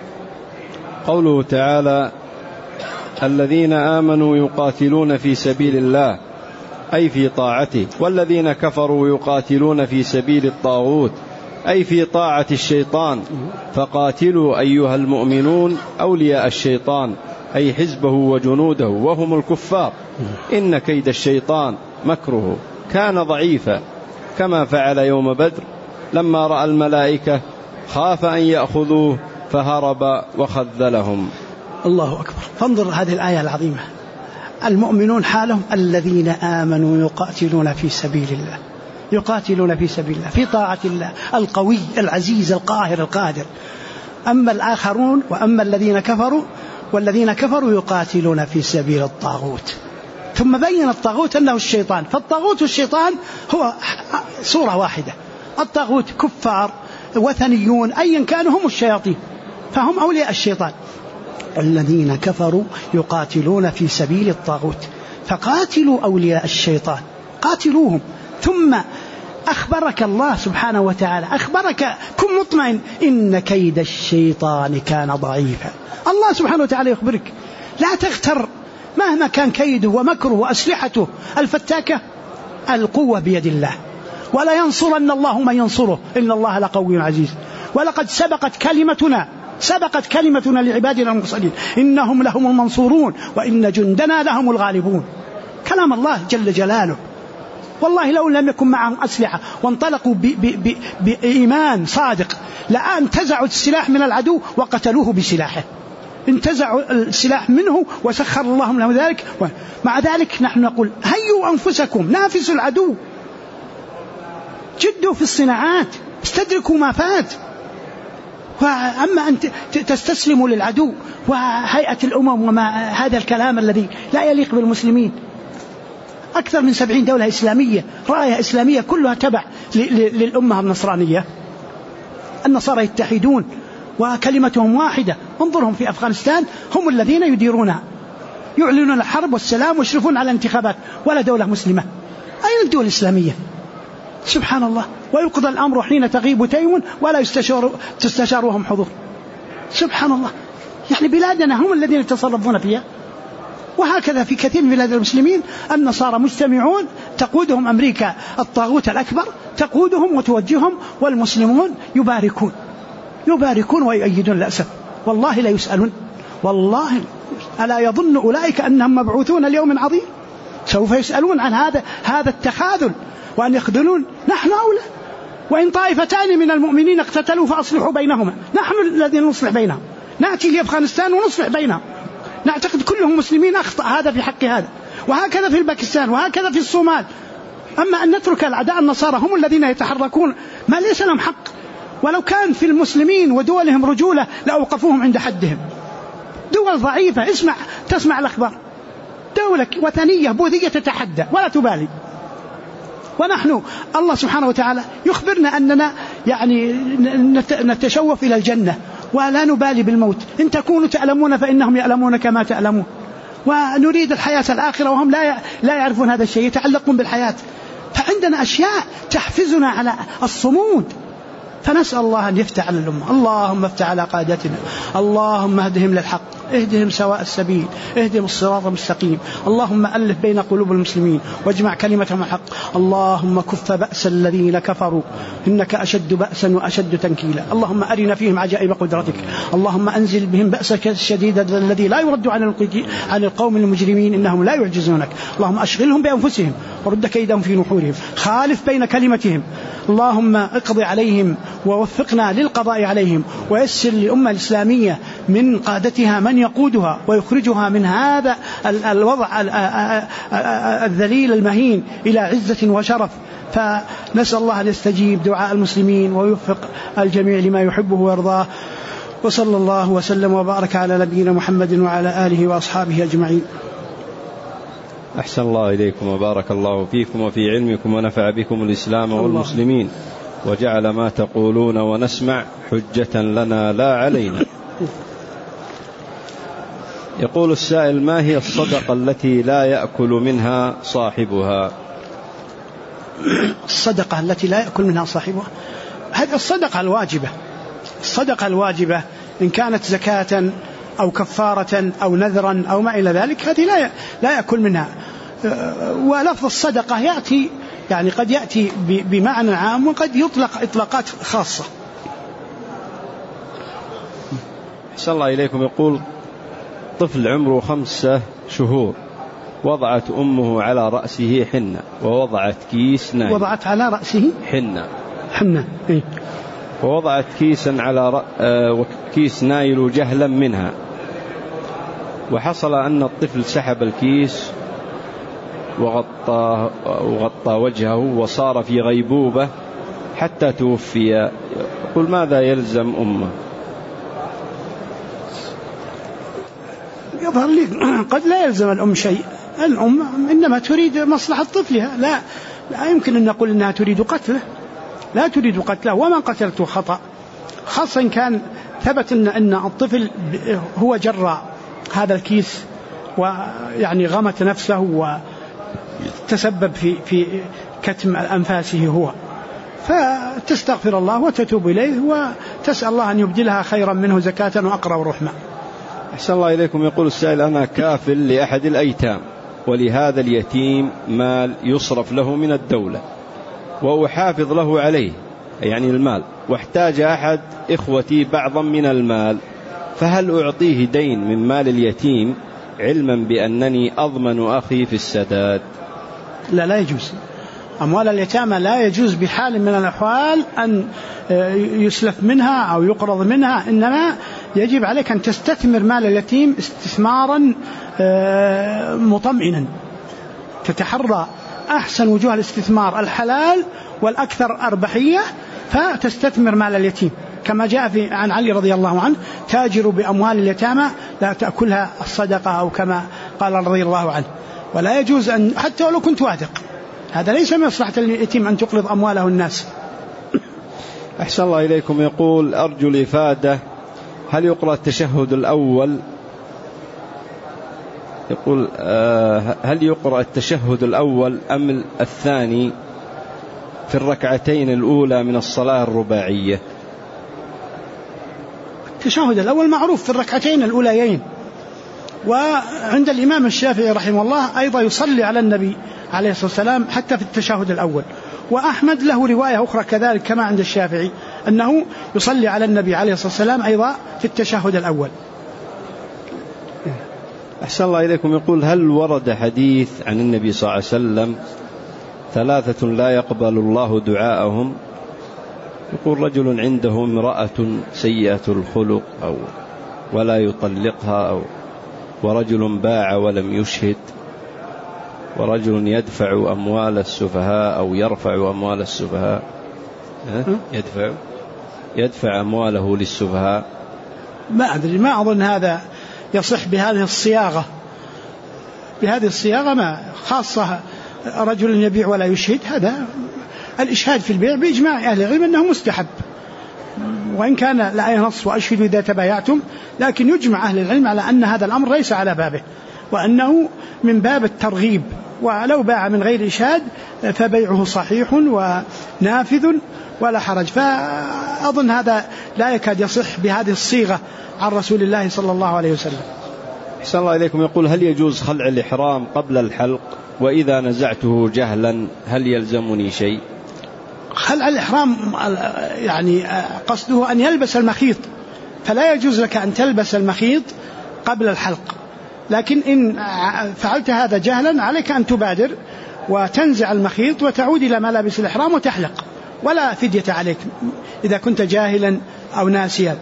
قوله تعالى: الذين آمنوا يقاتلون في سبيل الله، أي في طاعته، والذين كفروا يقاتلون في سبيل الطاغوت، أي في طاعة الشيطان، فقاتلوا أيها المؤمنون أولياء الشيطان، أي حزبه وجنوده وهم الكفار، إن كيد الشيطان مكره كان ضعيفا، كما فعل يوم بدر لما رأى الملائكة خاف أن يأخذوه فهرب وخذلهم. الله أكبر. فانظر هذه الآية العظيمة. المؤمنون حالهم الذين آمنوا يقاتلون في سبيل الله، يقاتلون في سبيل الله في طاعة الله القوي العزيز القاهر القادر. أما الآخرون وأما الذين كفروا، والذين كفروا يقاتلون في سبيل الطاغوت. ثم بين الطاغوت أنه الشيطان. فالطاغوت والشيطان هو صورة واحدة. الطاغوت كفار وثنيون أيا كانوا هم الشياطين، فهم أولياء الشيطان. الذين كفروا يقاتلون في سبيل الطاغوت، فقاتلوا أولياء الشيطان، قاتلوهم. ثم أخبرك الله سبحانه وتعالى، أخبرك كن مطمئن إن كيد الشيطان كان ضعيفا. الله سبحانه وتعالى يخبرك لا تغتر مهما كان كيده ومكره وأسلحته الفتاكة، القوة بيد الله، ولا ينصرن الله من ينصره إن الله لقوي عزيز. ولقد سبقت كلمتنا لعبادنا المرسلين إنهم لهم المنصورون وإن جندنا لهم الغالبون. كلام الله جل جلاله. والله لو لم يكن معهم أسلحة وانطلقوا بإيمان صادق لانتزعوا السلاح من العدو وقتلوه بسلاحه. انتزعوا السلاح منه وسخر الله له ذلك. مع ذلك نحن نقول هيوا أنفسكم، نافسوا العدو، جدوا في الصناعات، استدركوا ما فات. وأما أن تستسلموا للعدو وهيئة الأمم وما هذا الكلام الذي لا يليق بالمسلمين. أكثر من 70 دولة إسلامية، راية إسلامية كلها تبع للأمة النصرانية. النصارى يتحدون وكلمتهم واحدة. انظرهم في أفغانستان، هم الذين يديرونها، يعلنون الحرب والسلام ويشرفون على الانتخابات، ولا دولة مسلمة. أين الدول الإسلامية؟ سبحان الله. ويقضى الأمر حين تغيب تيم ولا تستشار وهم حضور. سبحان الله. يعني بلادنا هم الذين يتصرفون فيها. وهكذا في كثير من بلاد المسلمين النصارى مجتمعون، تقودهم أمريكا الطاغوت الأكبر، تقودهم وتوجههم، والمسلمون يباركون ويؤيدون للأسف. والله لا يسألون. والله ألا يظن أولئك أنهم مبعوثون ليوم عظيم؟ سوف يسألون عن هذا التخاذل وأن يخذلون. نحن أولى. وإن طائفتان من المؤمنين اقتتلوا فأصلحوا بينهما، نحن الذين نصلح بينهم. نأتي لأفغانستان ونصلح بينهم، نعتقد كلهم مسلمين، أخطأ هذا في حق هذا. وهكذا في الباكستان، وهكذا في الصومال. أما أن نترك الأعداء النصارى هم الذين يتحركون ما ليس لهم حق. ولو كان في المسلمين ودولهم رجولة لأوقفوهم عند حدهم. دول ضعيفة تسمع الأخبار، دولة وثنية بوذية تتحدى ولا تبالي. ونحن الله سبحانه وتعالى يخبرنا أننا يعني نتشوف إلى الجنة ولا نبالي بالموت. إن تكونوا تعلمون فإنهم يعلمون كما تعلمون، ونريد الحياة الآخرة وهم لا يعرفون هذا الشيء، يتعلقون بالحياة. فعندنا أشياء تحفزنا على الصمود، فنسأل الله أن يفتح على الأمة. اللهم افتح على قادتنا، اللهم اهدهم للحق، اهدهم سواء السبيل، اهدهم الصراط المستقيم. اللهم ألف بين قلوب المسلمين واجمع كلمتهم الحق. اللهم كف بأس الذين كفروا إنك أشد بأسا وأشد تنكيلا. اللهم أرنا فيهم عجائب قدرتك. اللهم أنزل بهم بأسك الشديد الذي لا يرد عن القوم المجرمين إنهم لا يعجزونك. اللهم أشغلهم بأنفسهم ورد كيدهم في نحورهم، خالف بين كلمتهم. اللهم اقضي عليهم ووفقنا للقضاء عليهم، ويسر للأمة الإسلامية من قادتها من يقودها ويخرجها من هذا الوضع الذليل المهين إلى عزة وشرف. فنسأل الله أن يستجيب دعاء المسلمين ويوفق الجميع لما يحبه ويرضاه. وصلى الله وسلم وبارك على نبينا محمد وعلى آله وأصحابه أجمعين. أحسن الله إليكم وبارك الله فيكم وفي علمكم ونفع بكم الإسلام والمسلمين، وجعل ما تقولون ونسمع حجة لنا لا علينا. يقول السائل: ما هي الصدقة التي لا يأكل منها صاحبها؟ الصدقة التي لا يأكل منها صاحبها هذه الصدقة الواجبة. الصدقة الواجبة إن كانت زكاة أو كفارة أو نذرا أو ما إلى ذلك هذه لا يأكل منها. ولفظ الصدقة يأتي يعني قد يأتي بمعنى عام وقد يطلق إطلاقات خاصة. أحسن الله إليكم. يقول: طفل عمره 5 شهور وضعت أمه على رأسه حنة ووضعت كيس نايل. وضعت على رأسه حنة إيه؟ ووضعت كيسا على كيس نايل جهلا منها، وحصل أن الطفل سحب الكيس وغطى وجهه وصار في غيبوبة حتى توفي. يقول: ماذا يلزم أمه؟ يظهر لي قد لا يلزم الأم شيء. الأم إنما تريد مصلحة طفلها، لا يمكن أن نقول أنها تريد قتله، لا تريد قتله. وما قتلته خطأ، خاصة إن كان ثبت أن الطفل هو جرى هذا الكيس ويعني غمت نفسه وتسبب في كتم أنفاسه هو، فتستغفر الله وتتوب إليه وتسأل الله أن يبدلها خيرا منه زكاة وأقرب رحمة. أحسن الله إليكم. يقول السائل: أنا كافل لأحد الأيتام، ولهذا اليتيم مال يصرف له من الدولة وأحافظ له عليه يعني المال، واحتاج أحد إخوتي بعضا من المال، فهل أعطيه دين من مال اليتيم علما بأنني أضمن أخي في السداد؟ لا يجوز. أموال اليتامى لا يجوز بحال من الأحوال أن يسلف منها أو يقرض منها، إنما يجب عليك أن تستثمر مال اليتيم استثمارا مطمئنا، تتحرى أحسن وجوه الاستثمار الحلال والأكثر أربحية، فتستثمر مال اليتيم كما جاء عن علي رضي الله عنه: تاجروا بأموال اليتامى لا تأكلها الصدقة، أو كما قال رضي الله عنه. ولا يجوز أن حتى ولو كنت واثق، هذا ليس من مصلحة اليتيم أن تقرض أمواله الناس. أحسن الله إليكم. يقول: أرجو الإفادة، هل يقرأ التشهد الأول؟ يقول: هل يقرأ التشهد الأول أم الثاني في الركعتين الأولى من الصلاة الرباعية؟ التشهد الأول معروف في الركعتين الأوليين، وعند الإمام الشافعي رحمه الله أيضا يصلي على النبي عليه الصلاة والسلام حتى في التشهد الأول، وأحمد له رواية أخرى كذلك كما عند الشافعي أنه يصلي على النبي عليه الصلاة والسلام أيضا في التشهد الأول. أحسن الله إليكم. يقول: هل ورد حديث عن النبي صلى الله عليه وسلم 3 لا يقبل الله دعاءهم؟ يقول: رجل عنده امرأة سيئة الخلق أو ولا يطلقها، ورجل باع ولم يشهد، ورجل يدفع أموال السفهاء أو يرفع أموال السفهاء، يدفع أمواله للسفهاء. ما أدري، ما أظن هذا يصح بهذه الصياغة. بهذه الصياغة ما خاصة رجل يبيع ولا يشهد، هذا الإشهاد في البيع بإجماع أهل العلم أنه مستحب، وإن كان لا نص وأشهد إذا تبايعتم، لكن يجمع أهل العلم على أن هذا الأمر ليس على بابه، وأنه من باب الترغيب، ولو باع من غير إشهاد فبيعه صحيح ونافذ ولا حرج. فأظن هذا لا يكاد يصح بهذه الصيغة عن رسول الله صلى الله عليه وسلم. أحسن الله إليكم. يقول: هل يجوز خلع الإحرام قبل الحلق؟ وإذا نزعته جهلا هل يلزمني شيء؟ خلع الإحرام يعني قصده أن يلبس المخيط، فلا يجوز لك أن تلبس المخيط قبل الحلق، لكن إن فعلت هذا جهلا عليك أن تبادر وتنزع المخيط وتعود إلى ملابس الإحرام وتحلق، ولا فدية عليك إذا كنت جاهلا أو ناسيا.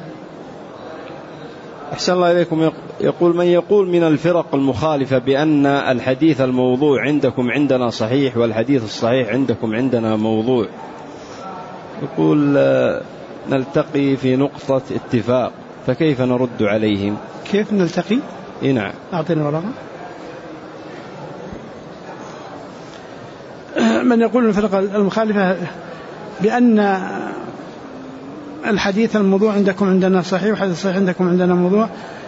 أحسن الله إليكم. يقول: من يقول من الفرق المخالفة بأن الحديث الموضوع عندكم عندنا صحيح والحديث الصحيح عندكم عندنا موضوع، يقول: نلتقي في نقطة اتفاق، فكيف نرد عليهم؟ كيف نلتقي؟ نعم. أعطيني ورقة. من يقول الفرق المخالفة بأن الحديث الموضوع عندكم عندنا صحيح والحديث الصحيح عندكم عندنا موضوع،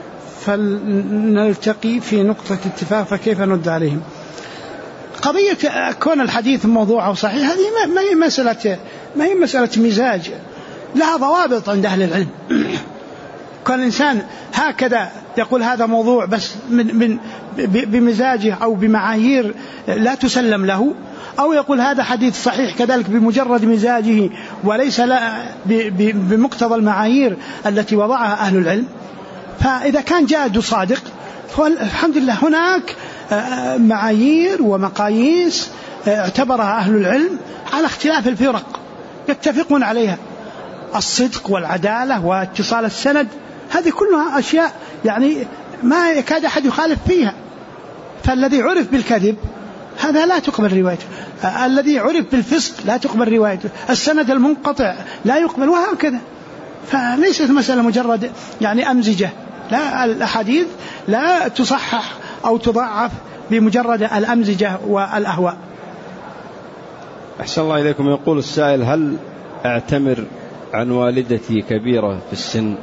فلنلتقي في نقطة اتفاق، فكيف نرد عليهم؟ قضية كون الحديث موضوع أو صحيح هذه ما هي مسألة مزاج، لها ضوابط عند أهل العلم. كان الإنسان هكذا يقول هذا موضوع بس بمزاجه أو بمعايير لا تسلم له، أو يقول هذا حديث صحيح كذلك بمجرد مزاجه وليس بمقتضى المعايير التي وضعها أهل العلم. فإذا كان جاد وصادق فالحمد لله هناك معايير ومقاييس اعتبرها أهل العلم على اختلاف الفرق يتفقون عليها، الصدق والعدالة واتصال السند، هذه كلها أشياء يعني ما يكاد أحد يخالف فيها. فالذي عرف بالكذب هذا لا تقبل روايته، الذي عرف بالفسق لا تقبل روايته، السند المنقطع لا يقبل، وهكذا. فليست مسألة مجرد يعني أمزجة، لا، الأحاديث لا تصحح أو تضعف بمجرد الأمزجة والأهواء. أحسن الله إليكم. يقول السائل: هل أعتمر عن والدتي كبيرة في السن؟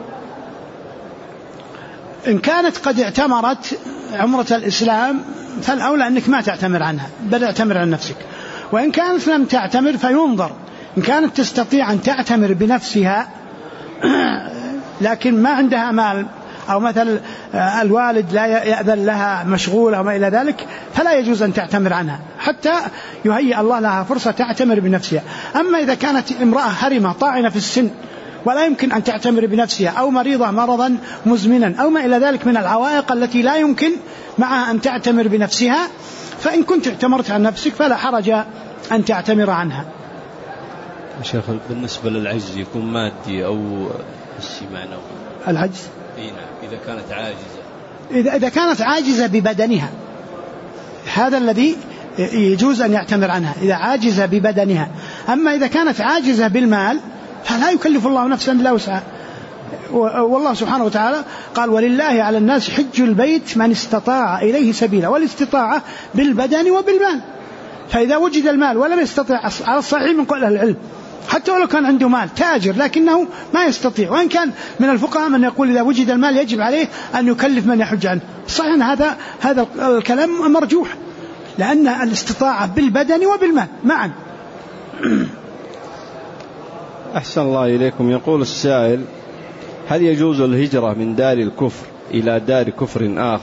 إن كانت قد اعتمرت عمرة الإسلام فالأولى أنك ما تعتمر عنها، بل اعتمر عن نفسك. وإن كانت لم تعتمر فينظر، إن كانت تستطيع أن تعتمر بنفسها لكن ما عندها مال، أو مثل الوالد لا يأذن لها مشغولة وما إلى ذلك، فلا يجوز أن تعتمر عنها حتى يهيئ الله لها فرصة تعتمر بنفسها. أما إذا كانت امرأة هرمة طاعنة في السن ولا يمكن أن تعتمر بنفسها، أو مريضة مرضا مزمنا أو ما إلى ذلك من العوائق التي لا يمكن معها أن تعتمر بنفسها، فإن كنت اعتمرت عن نفسك فلا حرج أن تعتمر عنها. شيخ، بالنسبة للعجز يكون مادي أو حسي معنوي؟ العجز نعم، إذا كانت عاجزة، إذا كانت عاجزة ببدنها هذا الذي يجوز أن يعتمر عنها، إذا عاجزة ببدنها. أما إذا كانت عاجزة بالمال فلا يكلف الله نفسا إلا وسعها، والله سبحانه وتعالى قال: ولله على الناس حج البيت من استطاع إليه سبيلا، والاستطاعة بالبدن وبالمال. فإذا وجد المال ولم يستطيع، على الصحيح من قول أهل العلم حتى ولو كان عنده مال تاجر لكنه ما يستطيع، وإن كان من الفقهاء من يقول إذا وجد المال يجب عليه أن يكلف من يحج عنه. صحيح هذا الكلام مرجوح، لأن الاستطاعة بالبدن وبالمال معا. أحسن الله إليكم. يقول السائل: هل يجوز الهجرة من دار الكفر إلى دار كفر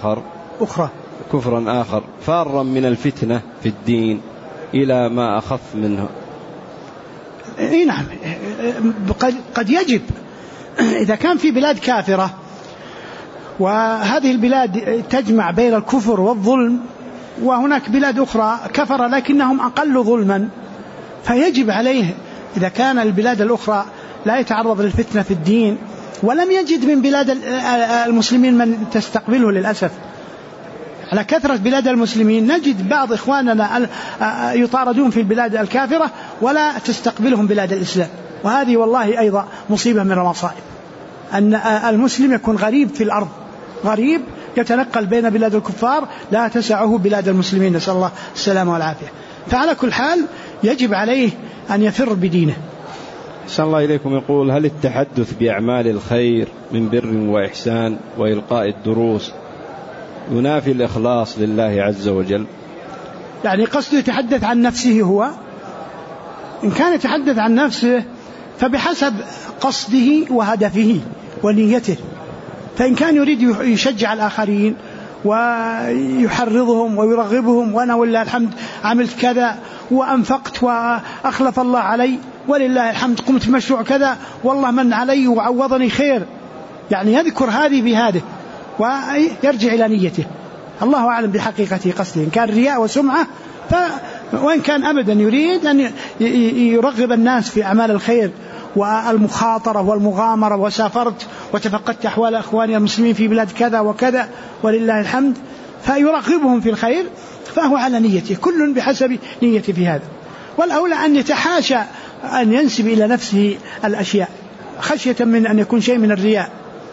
آخر فارا من الفتنة في الدين إلى ما أخف منه؟ نعم، قد يجب إذا كان في بلاد كافرة، وهذه البلاد تجمع بين الكفر والظلم، وهناك بلاد أخرى كفر لكنهم أقل ظلما، فيجب عليه إذا كان البلاد الأخرى لا يتعرض للفتنة في الدين ولم يجد من بلاد المسلمين من تستقبله. للأسف على كثرة بلاد المسلمين نجد بعض إخواننا يطاردون في البلاد الكافرة ولا تستقبلهم بلاد الإسلام، وهذه والله أيضا مصيبة من المصائب، أن المسلم يكون غريب في الأرض، غريب يتنقل بين بلاد الكفار لا تسعه بلاد المسلمين، نسأل الله السلامة والعافية. فعلى كل حال يجب عليه أن يفر بدينه، أحسن الله إليكم. يقول: هل التحدث بأعمال الخير من بر وإحسان وإلقاء الدروس ينافي الإخلاص لله عز وجل؟ يعني قصده يتحدث عن نفسه هو، إن كان يتحدث عن نفسه فبحسب قصده وهدفه ونيته، فإن كان يريد يشجع الآخرين ويحرضهم ويرغبهم، وأنا ولله الحمد عملت كذا وأنفقت وأخلف الله علي ولله الحمد قمت بمشروع كذا والله من علي وعوضني خير، يعني يذكر هذه بهذه ويرجع إلى نيته. الله أعلم بحقيقة قصده، إن كان رياء وسمعة وإن كان أبدا يريد أن يرغب الناس في أعمال الخير والمخاطرة والمغامرة، وسافرت وتفقدت أحوال أخواني المسلمين في بلاد كذا وكذا ولله الحمد، فيرغبهم في الخير، فهو على نيته، كل بحسب نيته في هذا. والأولى أن يتحاشى أن ينسب إلى نفسه الأشياء خشية من أن يكون شيء من الرياء.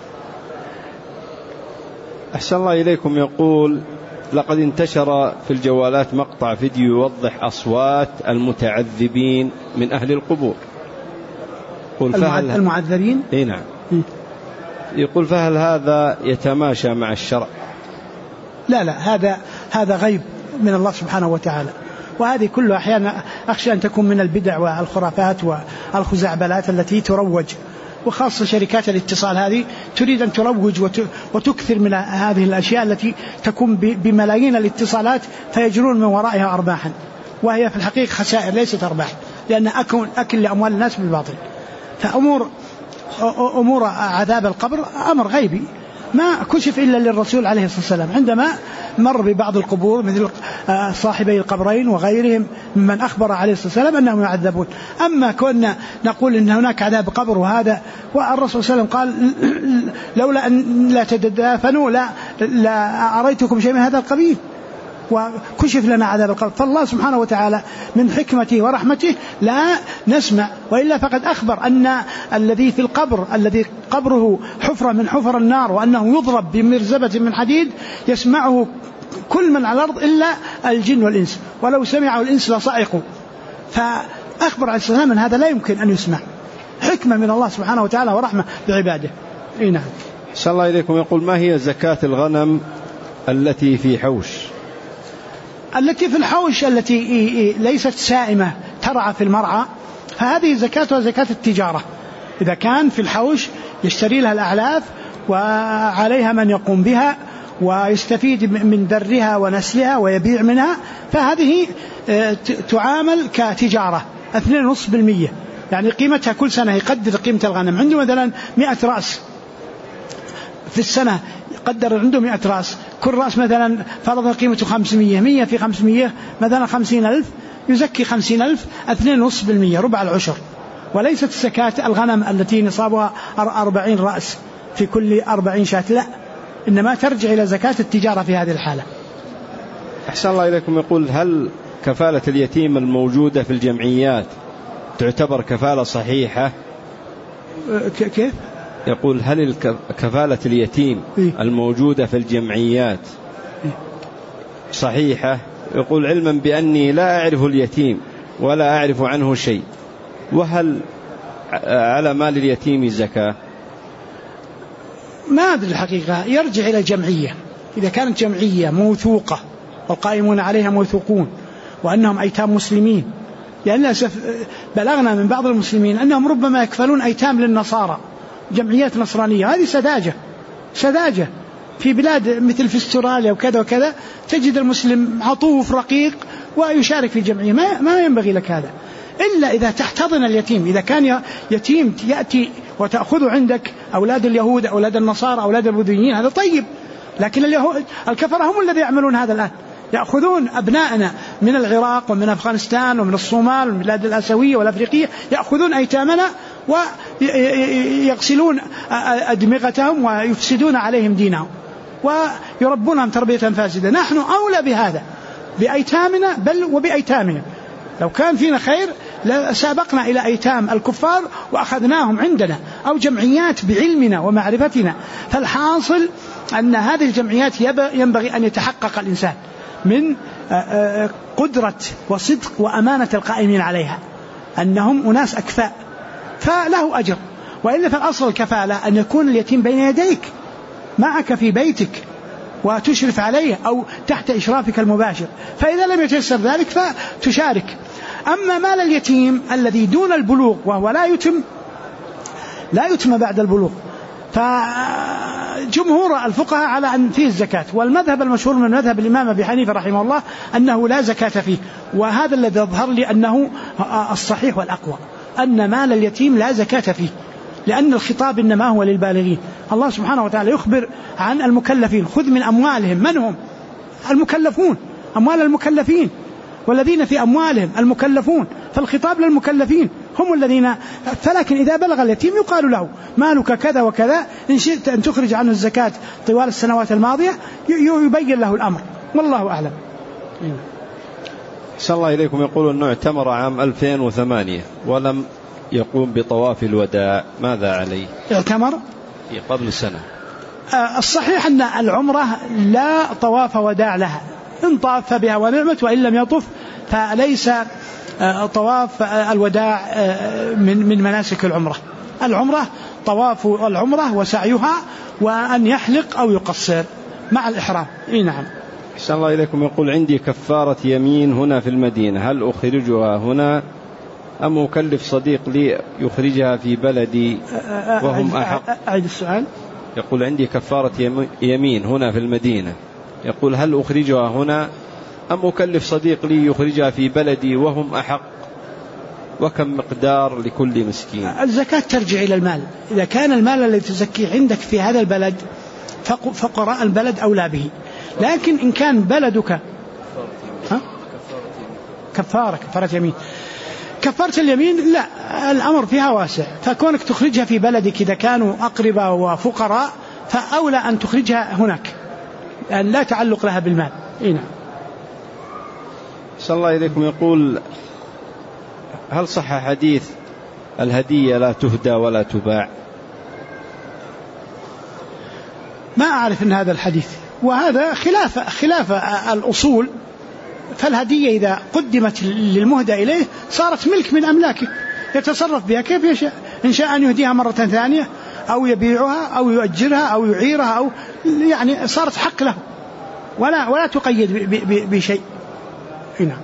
أحسن الله إليكم. يقول: لقد انتشر في الجوالات مقطع فيديو يوضح أصوات المتعذبين من أهل القبور. المعذبين؟ إيه نعم. يقول: فهل هذا يتماشى مع الشرع؟ لا، هذا غيب من الله سبحانه وتعالى، وهذه كلها أحيانا أخشى أن تكون من البدع والخرافات والخزعبلات التي تروج، وخاصة شركات الاتصال هذه تريد أن تروج وتكثر من هذه الأشياء التي تكون بملايين الاتصالات فيجرون من ورائها أرباحا، وهي في الحقيقة خسائر ليست أرباح، لأن أكل لأموال الناس بالباطل. فأمور عذاب القبر أمر غيبي ما كشف إلا للرسول عليه الصلاة والسلام عندما مر ببعض القبور مثل صاحبي القبرين وغيرهم ممن أخبر عليه الصلاة والسلام أنهم يعذبون. أما كنا نقول إن هناك عذاب قبر، وهذا والرسول صلى الله عليه وسلم قال: لولا أن لا تدافنوا لا أريتكم شيء من هذا القبيل، وكشف لنا عذاب القبر. فالله سبحانه وتعالى من حكمته ورحمته لا نسمع، وإلا فقد أخبر أن الذي في القبر الذي قبره حفرة من حفر النار وأنه يضرب بمرزبة من حديد يسمعه كل من على الأرض إلا الجن والإنس، ولو سمعه الإنس لصعقوا. فأخبر عليه السلام أن هذا لا يمكن أن يسمع، حكمة من الله سبحانه وتعالى ورحمة بعباده. نعم. صلى الله عليكم. يقول: ما هي زكاة الغنم التي في حوش؟ التي في الحوش التي ليست سائمة ترعى في المرعى، فهذه زكاتها زكاة التجارة. إذا كان في الحوش يشتري لها الأعلاف وعليها من يقوم بها ويستفيد من درها ونسلها ويبيع منها، فهذه تعامل كتجارة 2.5%، يعني قيمتها كل سنة يقدر قيمة الغنم. عنده مثلا 100 رأس في السنة، قدر عنده 100 رأس، كل رأس مثلا فرضا قيمته 500، 100 في 500 مثلا 50,000، يزكي 50,000 2.5%، ربع العشر. وليست زكاة الغنم التي نصابها 40 رأس في كل 40 شاة، لا، إنما ترجع إلى زكاة التجارة في هذه الحالة. أحسن الله إليكم. يقول: هل كفالة اليتيم الموجودة في الجمعيات تعتبر كفالة صحيحة؟ كيف؟ يقول: هل كفالة اليتيم الموجودة في الجمعيات صحيحة؟ يقول: علما بأني لا أعرف اليتيم ولا أعرف عنه شيء، وهل على مال اليتيم زكاة؟ ما أدري الحقيقة، يرجع إلى الجمعية. إذا كانت جمعية موثوقة والقائمون عليها موثوقون وأنهم أيتام مسلمين، لأن للأسف بلغنا من بعض المسلمين أنهم ربما يكفلون أيتام للنصارى، جمعيات نصرانية. هذه سذاجة في بلاد مثل في استراليا وكذا وكذا، تجد المسلم عطوف رقيق ويشارك في الجمعية. ما ينبغي لك هذا إلا إذا تحتضن اليتيم. إذا كان يتيم يأتي وتأخذ عندك أولاد اليهود أولاد النصارى أولاد البوذيين، هذا طيب، لكن اليهود الكفرة هم الذين يعملون هذا الآن، يأخذون أبناءنا من العراق ومن أفغانستان ومن الصومال ومن البلاد الآسيوية والأفريقية، يأخذون أيتامنا ويغسلون أدمغتهم ويفسدون عليهم دينهم ويربونهم تربية فاسدة. نحن أولى بهذا بأيتامنا بل وبأيتامهم. لو كان فينا خير سابقنا إلى أيتام الكفار وأخذناهم عندنا، أو جمعيات بعلمنا ومعرفتنا. فالحاصل أن هذه الجمعيات ينبغي أن يتحقق الإنسان من قدرة وصدق وأمانة القائمين عليها، أنهم أناس أكفاء، فله أجر. وإلا فالأصل الكفالة أن يكون اليتيم بين يديك معك في بيتك وتشرف عليه أو تحت إشرافك المباشر، فإذا لم يتيسر ذلك فتشارك. أما مال اليتيم الذي دون البلوغ وهو لا يتم بعد البلوغ، فجمهور الفقهاء على أن فيه الزكاة، والمذهب المشهور من مذهب الإمام أبي حنيفة رحمه الله أنه لا زكاة فيه، وهذا الذي يظهر لي أنه الصحيح والأقوى، أن مال اليتيم لا زكاة فيه، لأن الخطاب إنما هو للبالغين. الله سبحانه وتعالى يخبر عن المكلفين: خذ من أموالهم. من هم المكلفون؟ أموال المكلفين، والذين في أموالهم المكلفون، فالخطاب للمكلفين هم الذين. فلكن إذا بلغ اليتيم يقال له: مالك كذا وكذا، إن شئت أن تخرج عنه الزكاة طوال السنوات الماضية، يبين له الأمر، والله أعلم. أحسن الله إليكم. يقول أنه اعتمر عام 2008 ولم يقوم بطواف الوداع، ماذا عليه؟ اعتمر قبل سنة. الصحيح أن العمرة لا طواف وداع لها، إن طاف بها ونعمت، وإن لم يطف فليس طواف الوداع من مناسك العمرة. العمرة طواف العمرة وسعيها، وأن يحلق أو يقصر مع الإحرام. نعم. أحسن الله إليكم. يقول: عندي كفارة يمين هنا في المدينة، هل أخرجها هنا أم أكلف صديق لي يخرجها في بلدي وهم أحق؟ أعيد السؤال. يقول: عندي كفارة يمين هنا في المدينة، يقول: هل أخرجها هنا أم أكلف صديق لي يخرجها في بلدي وهم أحق؟ وكم مقدار لكل مسكين؟ الزكاة ترجع إلى المال. إذا كان المال الذي تزكيه عندك في هذا البلد فقراء البلد أولى به. لكن إن كان بلدك كفارة يمين، كفارة اليمين لا، الأمر فيها واسع، فكونك تخرجها في بلدك إذا كانوا أقرباء وفقراء فأولى أن تخرجها هناك، لأن لا تعلق لها بالمال. نعم. صلى الله إليكم. يقول: هل صح حديث الهدية لا تهدى ولا تباع؟ ما أعرف أن هذا الحديث، وهذا خلاف الأصول. فالهدية إذا قدمت للمهدى إليه صارت ملك من أملاكه، يتصرف بها كيف يشاء، إن شاء أن يهديها مرة ثانية أو يبيعها أو يؤجرها أو يعيرها، أو يعني صارت حق له، ولا تقيد بشيء. هنا.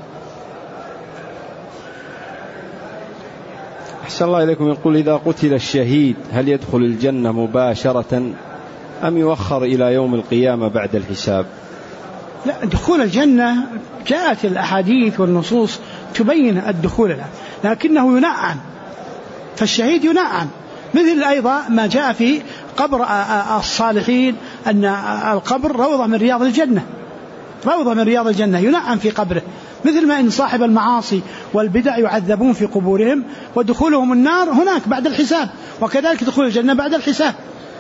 أحسن الله إليكم. يقول: إذا قتل الشهيد هل يدخل الجنة مباشرة أم يؤخر إلى يوم القيامة بعد الحساب؟ لا، دخول الجنة جاءت الأحاديث والنصوص تبين الدخول له، لكنه ينعم، فالشهيد ينعم، مثل أيضا ما جاء في قبر الصالحين أن القبر روضة من رياض الجنة، روضة من رياض الجنة، ينعم في قبره، مثل ما إن صاحب المعاصي والبدع يعذبون في قبورهم ودخولهم النار هناك بعد الحساب، وكذلك دخول الجنة بعد الحساب.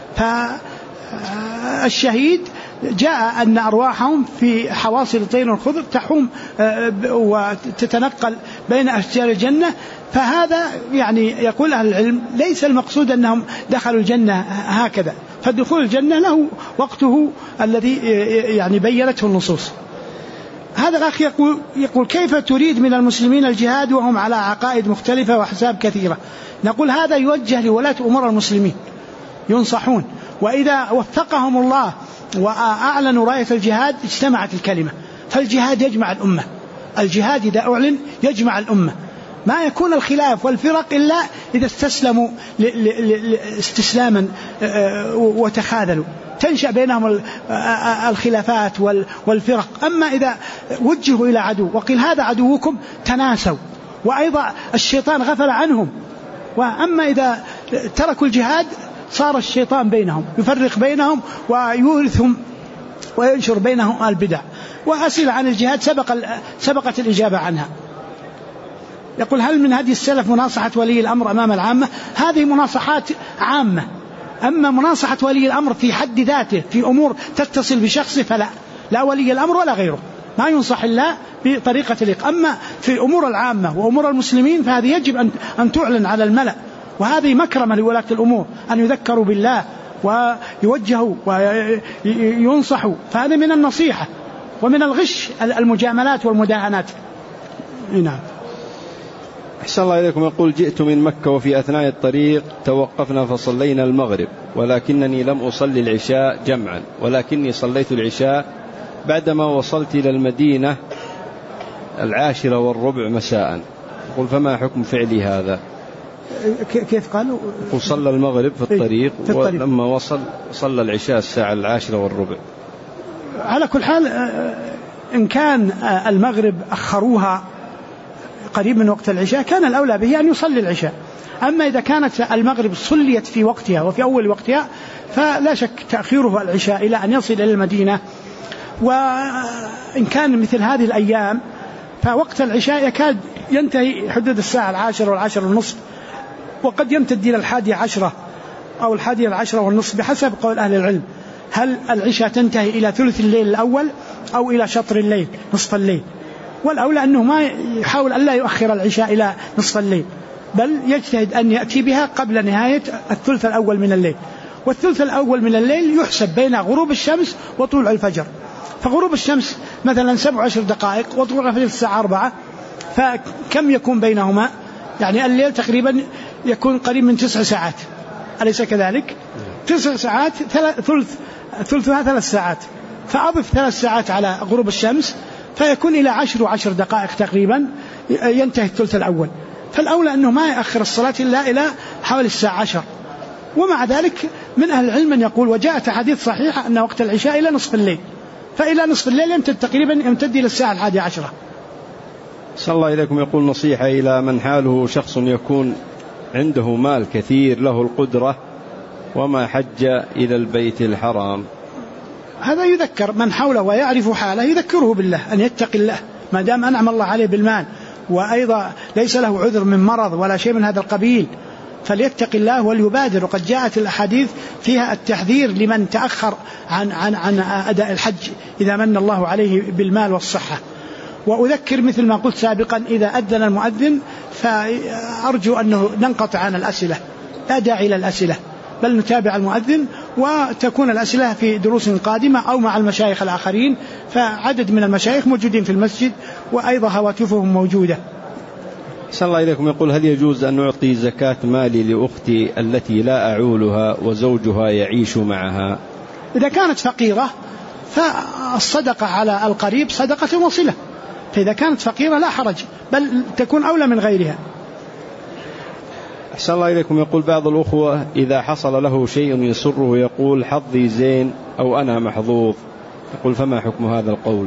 فالشهيد جاء أن أرواحهم في حواصل الطير الخضر تحوم وتتنقل بين أشجار الجنة، فهذا يعني يقول أهل العلم ليس المقصود أنهم دخلوا الجنة هكذا، فدخول الجنة له وقته الذي يعني بيّنته النصوص. هذا الأخ يقول: كيف تريد من المسلمين الجهاد وهم على عقائد مختلفة وأحزاب كثيرة؟ نقول: هذا يوجه لولاة أمور المسلمين، ينصحون، وإذا وفقهم الله وأعلنوا راية الجهاد اجتمعت الكلمة، فالجهاد يجمع الأمة، الجهاد إذا أعلن يجمع الأمة، ما يكون الخلاف والفرق إلا إذا استسلموا استسلاما وتخاذلوا، تنشأ بينهم الخلافات والفرق. أما إذا وجهوا إلى عدو وقيل هذا عدوكم تناسوا، وأيضا الشيطان غفل عنهم. وأما إذا تركوا الجهاد صار الشيطان بينهم، يفرق بينهم ويورثهم وينشر بينهم البدع. وأسئلة عن الجهاد سبقت الإجابة عنها. يقول: هل من هدي السلف مناصحة ولي الأمر أمام العامة؟ هذه مناصحات عامة، أما مناصحة ولي الأمر في حد ذاته في أمور تتصل بشخصه فلا، لا ولي الأمر ولا غيره ما ينصح إلا بطريقة الليق. أما في الأمور العامة وأمور المسلمين فهذه يجب أن تعلن على الملأ، وهذه مكرمة لولاة الأمور أن يذكروا بالله ويوجهوا وينصحوا، فهذا من النصيحة، ومن الغش المجاملات والمداهنات. نعم. أحسن الله إليكم. يقول جئت من مكة وفي أثناء الطريق توقفنا فصلينا المغرب، ولكنني لم أصلي العشاء جمعا، ولكني صليت العشاء بعدما وصلت إلى المدينة 10:15 مساء. يقول فما حكم فعلي هذا؟ كيف قالوا؟ صلى المغرب في الطريق ولما وصل صلى العشاء الساعة 10:15. على كل حال إن كان المغرب أخروها قريب من وقت العشاء كان الأولى به أن يصلي العشاء. أما إذا كانت المغرب صليت في وقتها وفي أول وقتها فلا شك تأخيره العشاء إلى أن يصل إلى المدينة. وإن كان مثل هذه الأيام فوقت العشاء يكاد ينتهي حدود الساعة 10 و10:30، وقد يمتد إلى 11 أو 11:30 بحسب قول أهل العلم. هل العشاء تنتهي إلى ثلث الليل الأول أو إلى شطر الليل نصف الليل؟ والأولى أنه ما يحاول ألا يؤخر العشاء إلى نصف الليل، بل يجتهد أن يأتي بها قبل نهاية الثلث الأول من الليل. والثلث الأول من الليل يحسب بين غروب الشمس وطلوع الفجر. فغروب الشمس مثلا 17 دقائق وطلوع الفجر الساعة 4، فكم يكون بينهما؟ يعني الليل تقريبا يكون قريب من 9 ساعات، أليس كذلك؟ 9 ساعات ثلثها 3 ساعات، فأضف 3 ساعات على غروب الشمس فيكون إلى 10 دقائق تقريبا ينتهي الثلث الأول. فالأولى أنه ما يأخر الصلاة إلا إلى حوالي الساعة 10. ومع ذلك من أهل العلم من يقول وجاءت حديث صحيحة أن وقت العشاء إلى نصف الليل، فإلى نصف الليل يمتد إلى الساعة 11. صلى الله إليكم. يقول نصيحة إلى من حاله شخص يكون عنده مال كثير له القدرة وما حج إلى البيت الحرام. هذا يذكر من حوله ويعرف حاله، يذكره بالله أن يتقي الله ما دام أنعم الله عليه بالمال، وأيضا ليس له عذر من مرض ولا شيء من هذا القبيل، فليتق الله وليبادر. وقد جاءت الأحاديث فيها التحذير لمن تأخر عن أداء الحج إذا من الله عليه بالمال والصحة. وأذكر مثل ما قلت سابقا إذا أذن المؤذن فأرجو أنه ننقطع عن الأسئلة، لا داعي للأسئلة، بل نتابع المؤذن وتكون الأسئلة في دروس قادمة أو مع المشايخ الآخرين، فعدد من المشايخ موجودين في المسجد وأيضا هواتفهم موجودة. صلى الله إليكم. يقول هل يجوز أن نعطي زكاة مالي لأختي التي لا أعولها وزوجها يعيش معها؟ إذا كانت فقيرة فالصدقة على القريب صدقة وصلة، فإذا كانت فقيرة لا حرج، بل تكون أولى من غيرها. أحسن الله إليكم. يقول بعض الأخوة إذا حصل له شيء يسره يقول حظي زين أو أنا محظوظ، يقول فما حكم هذا القول؟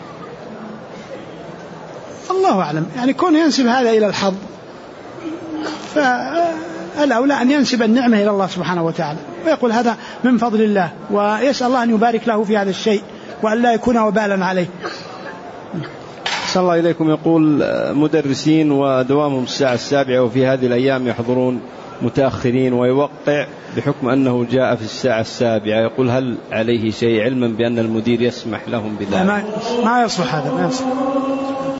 الله أعلم، يعني كون ينسب هذا إلى الحظ فالأولى أن ينسب النعمة إلى الله سبحانه وتعالى ويقول هذا من فضل الله، ويسأل الله أن يبارك له في هذا الشيء وأن لا يكون وبالا عليه. صلى الله إليكم. يقول مدرسين ودوامهم الساعة 7 وفي هذه الأيام يحضرون متأخرين ويوقع بحكم أنه جاء في الساعة 7، يقول هل عليه شيء علما بأن المدير يسمح لهم بذلك؟ ما يصلح هذا، ما يصلح.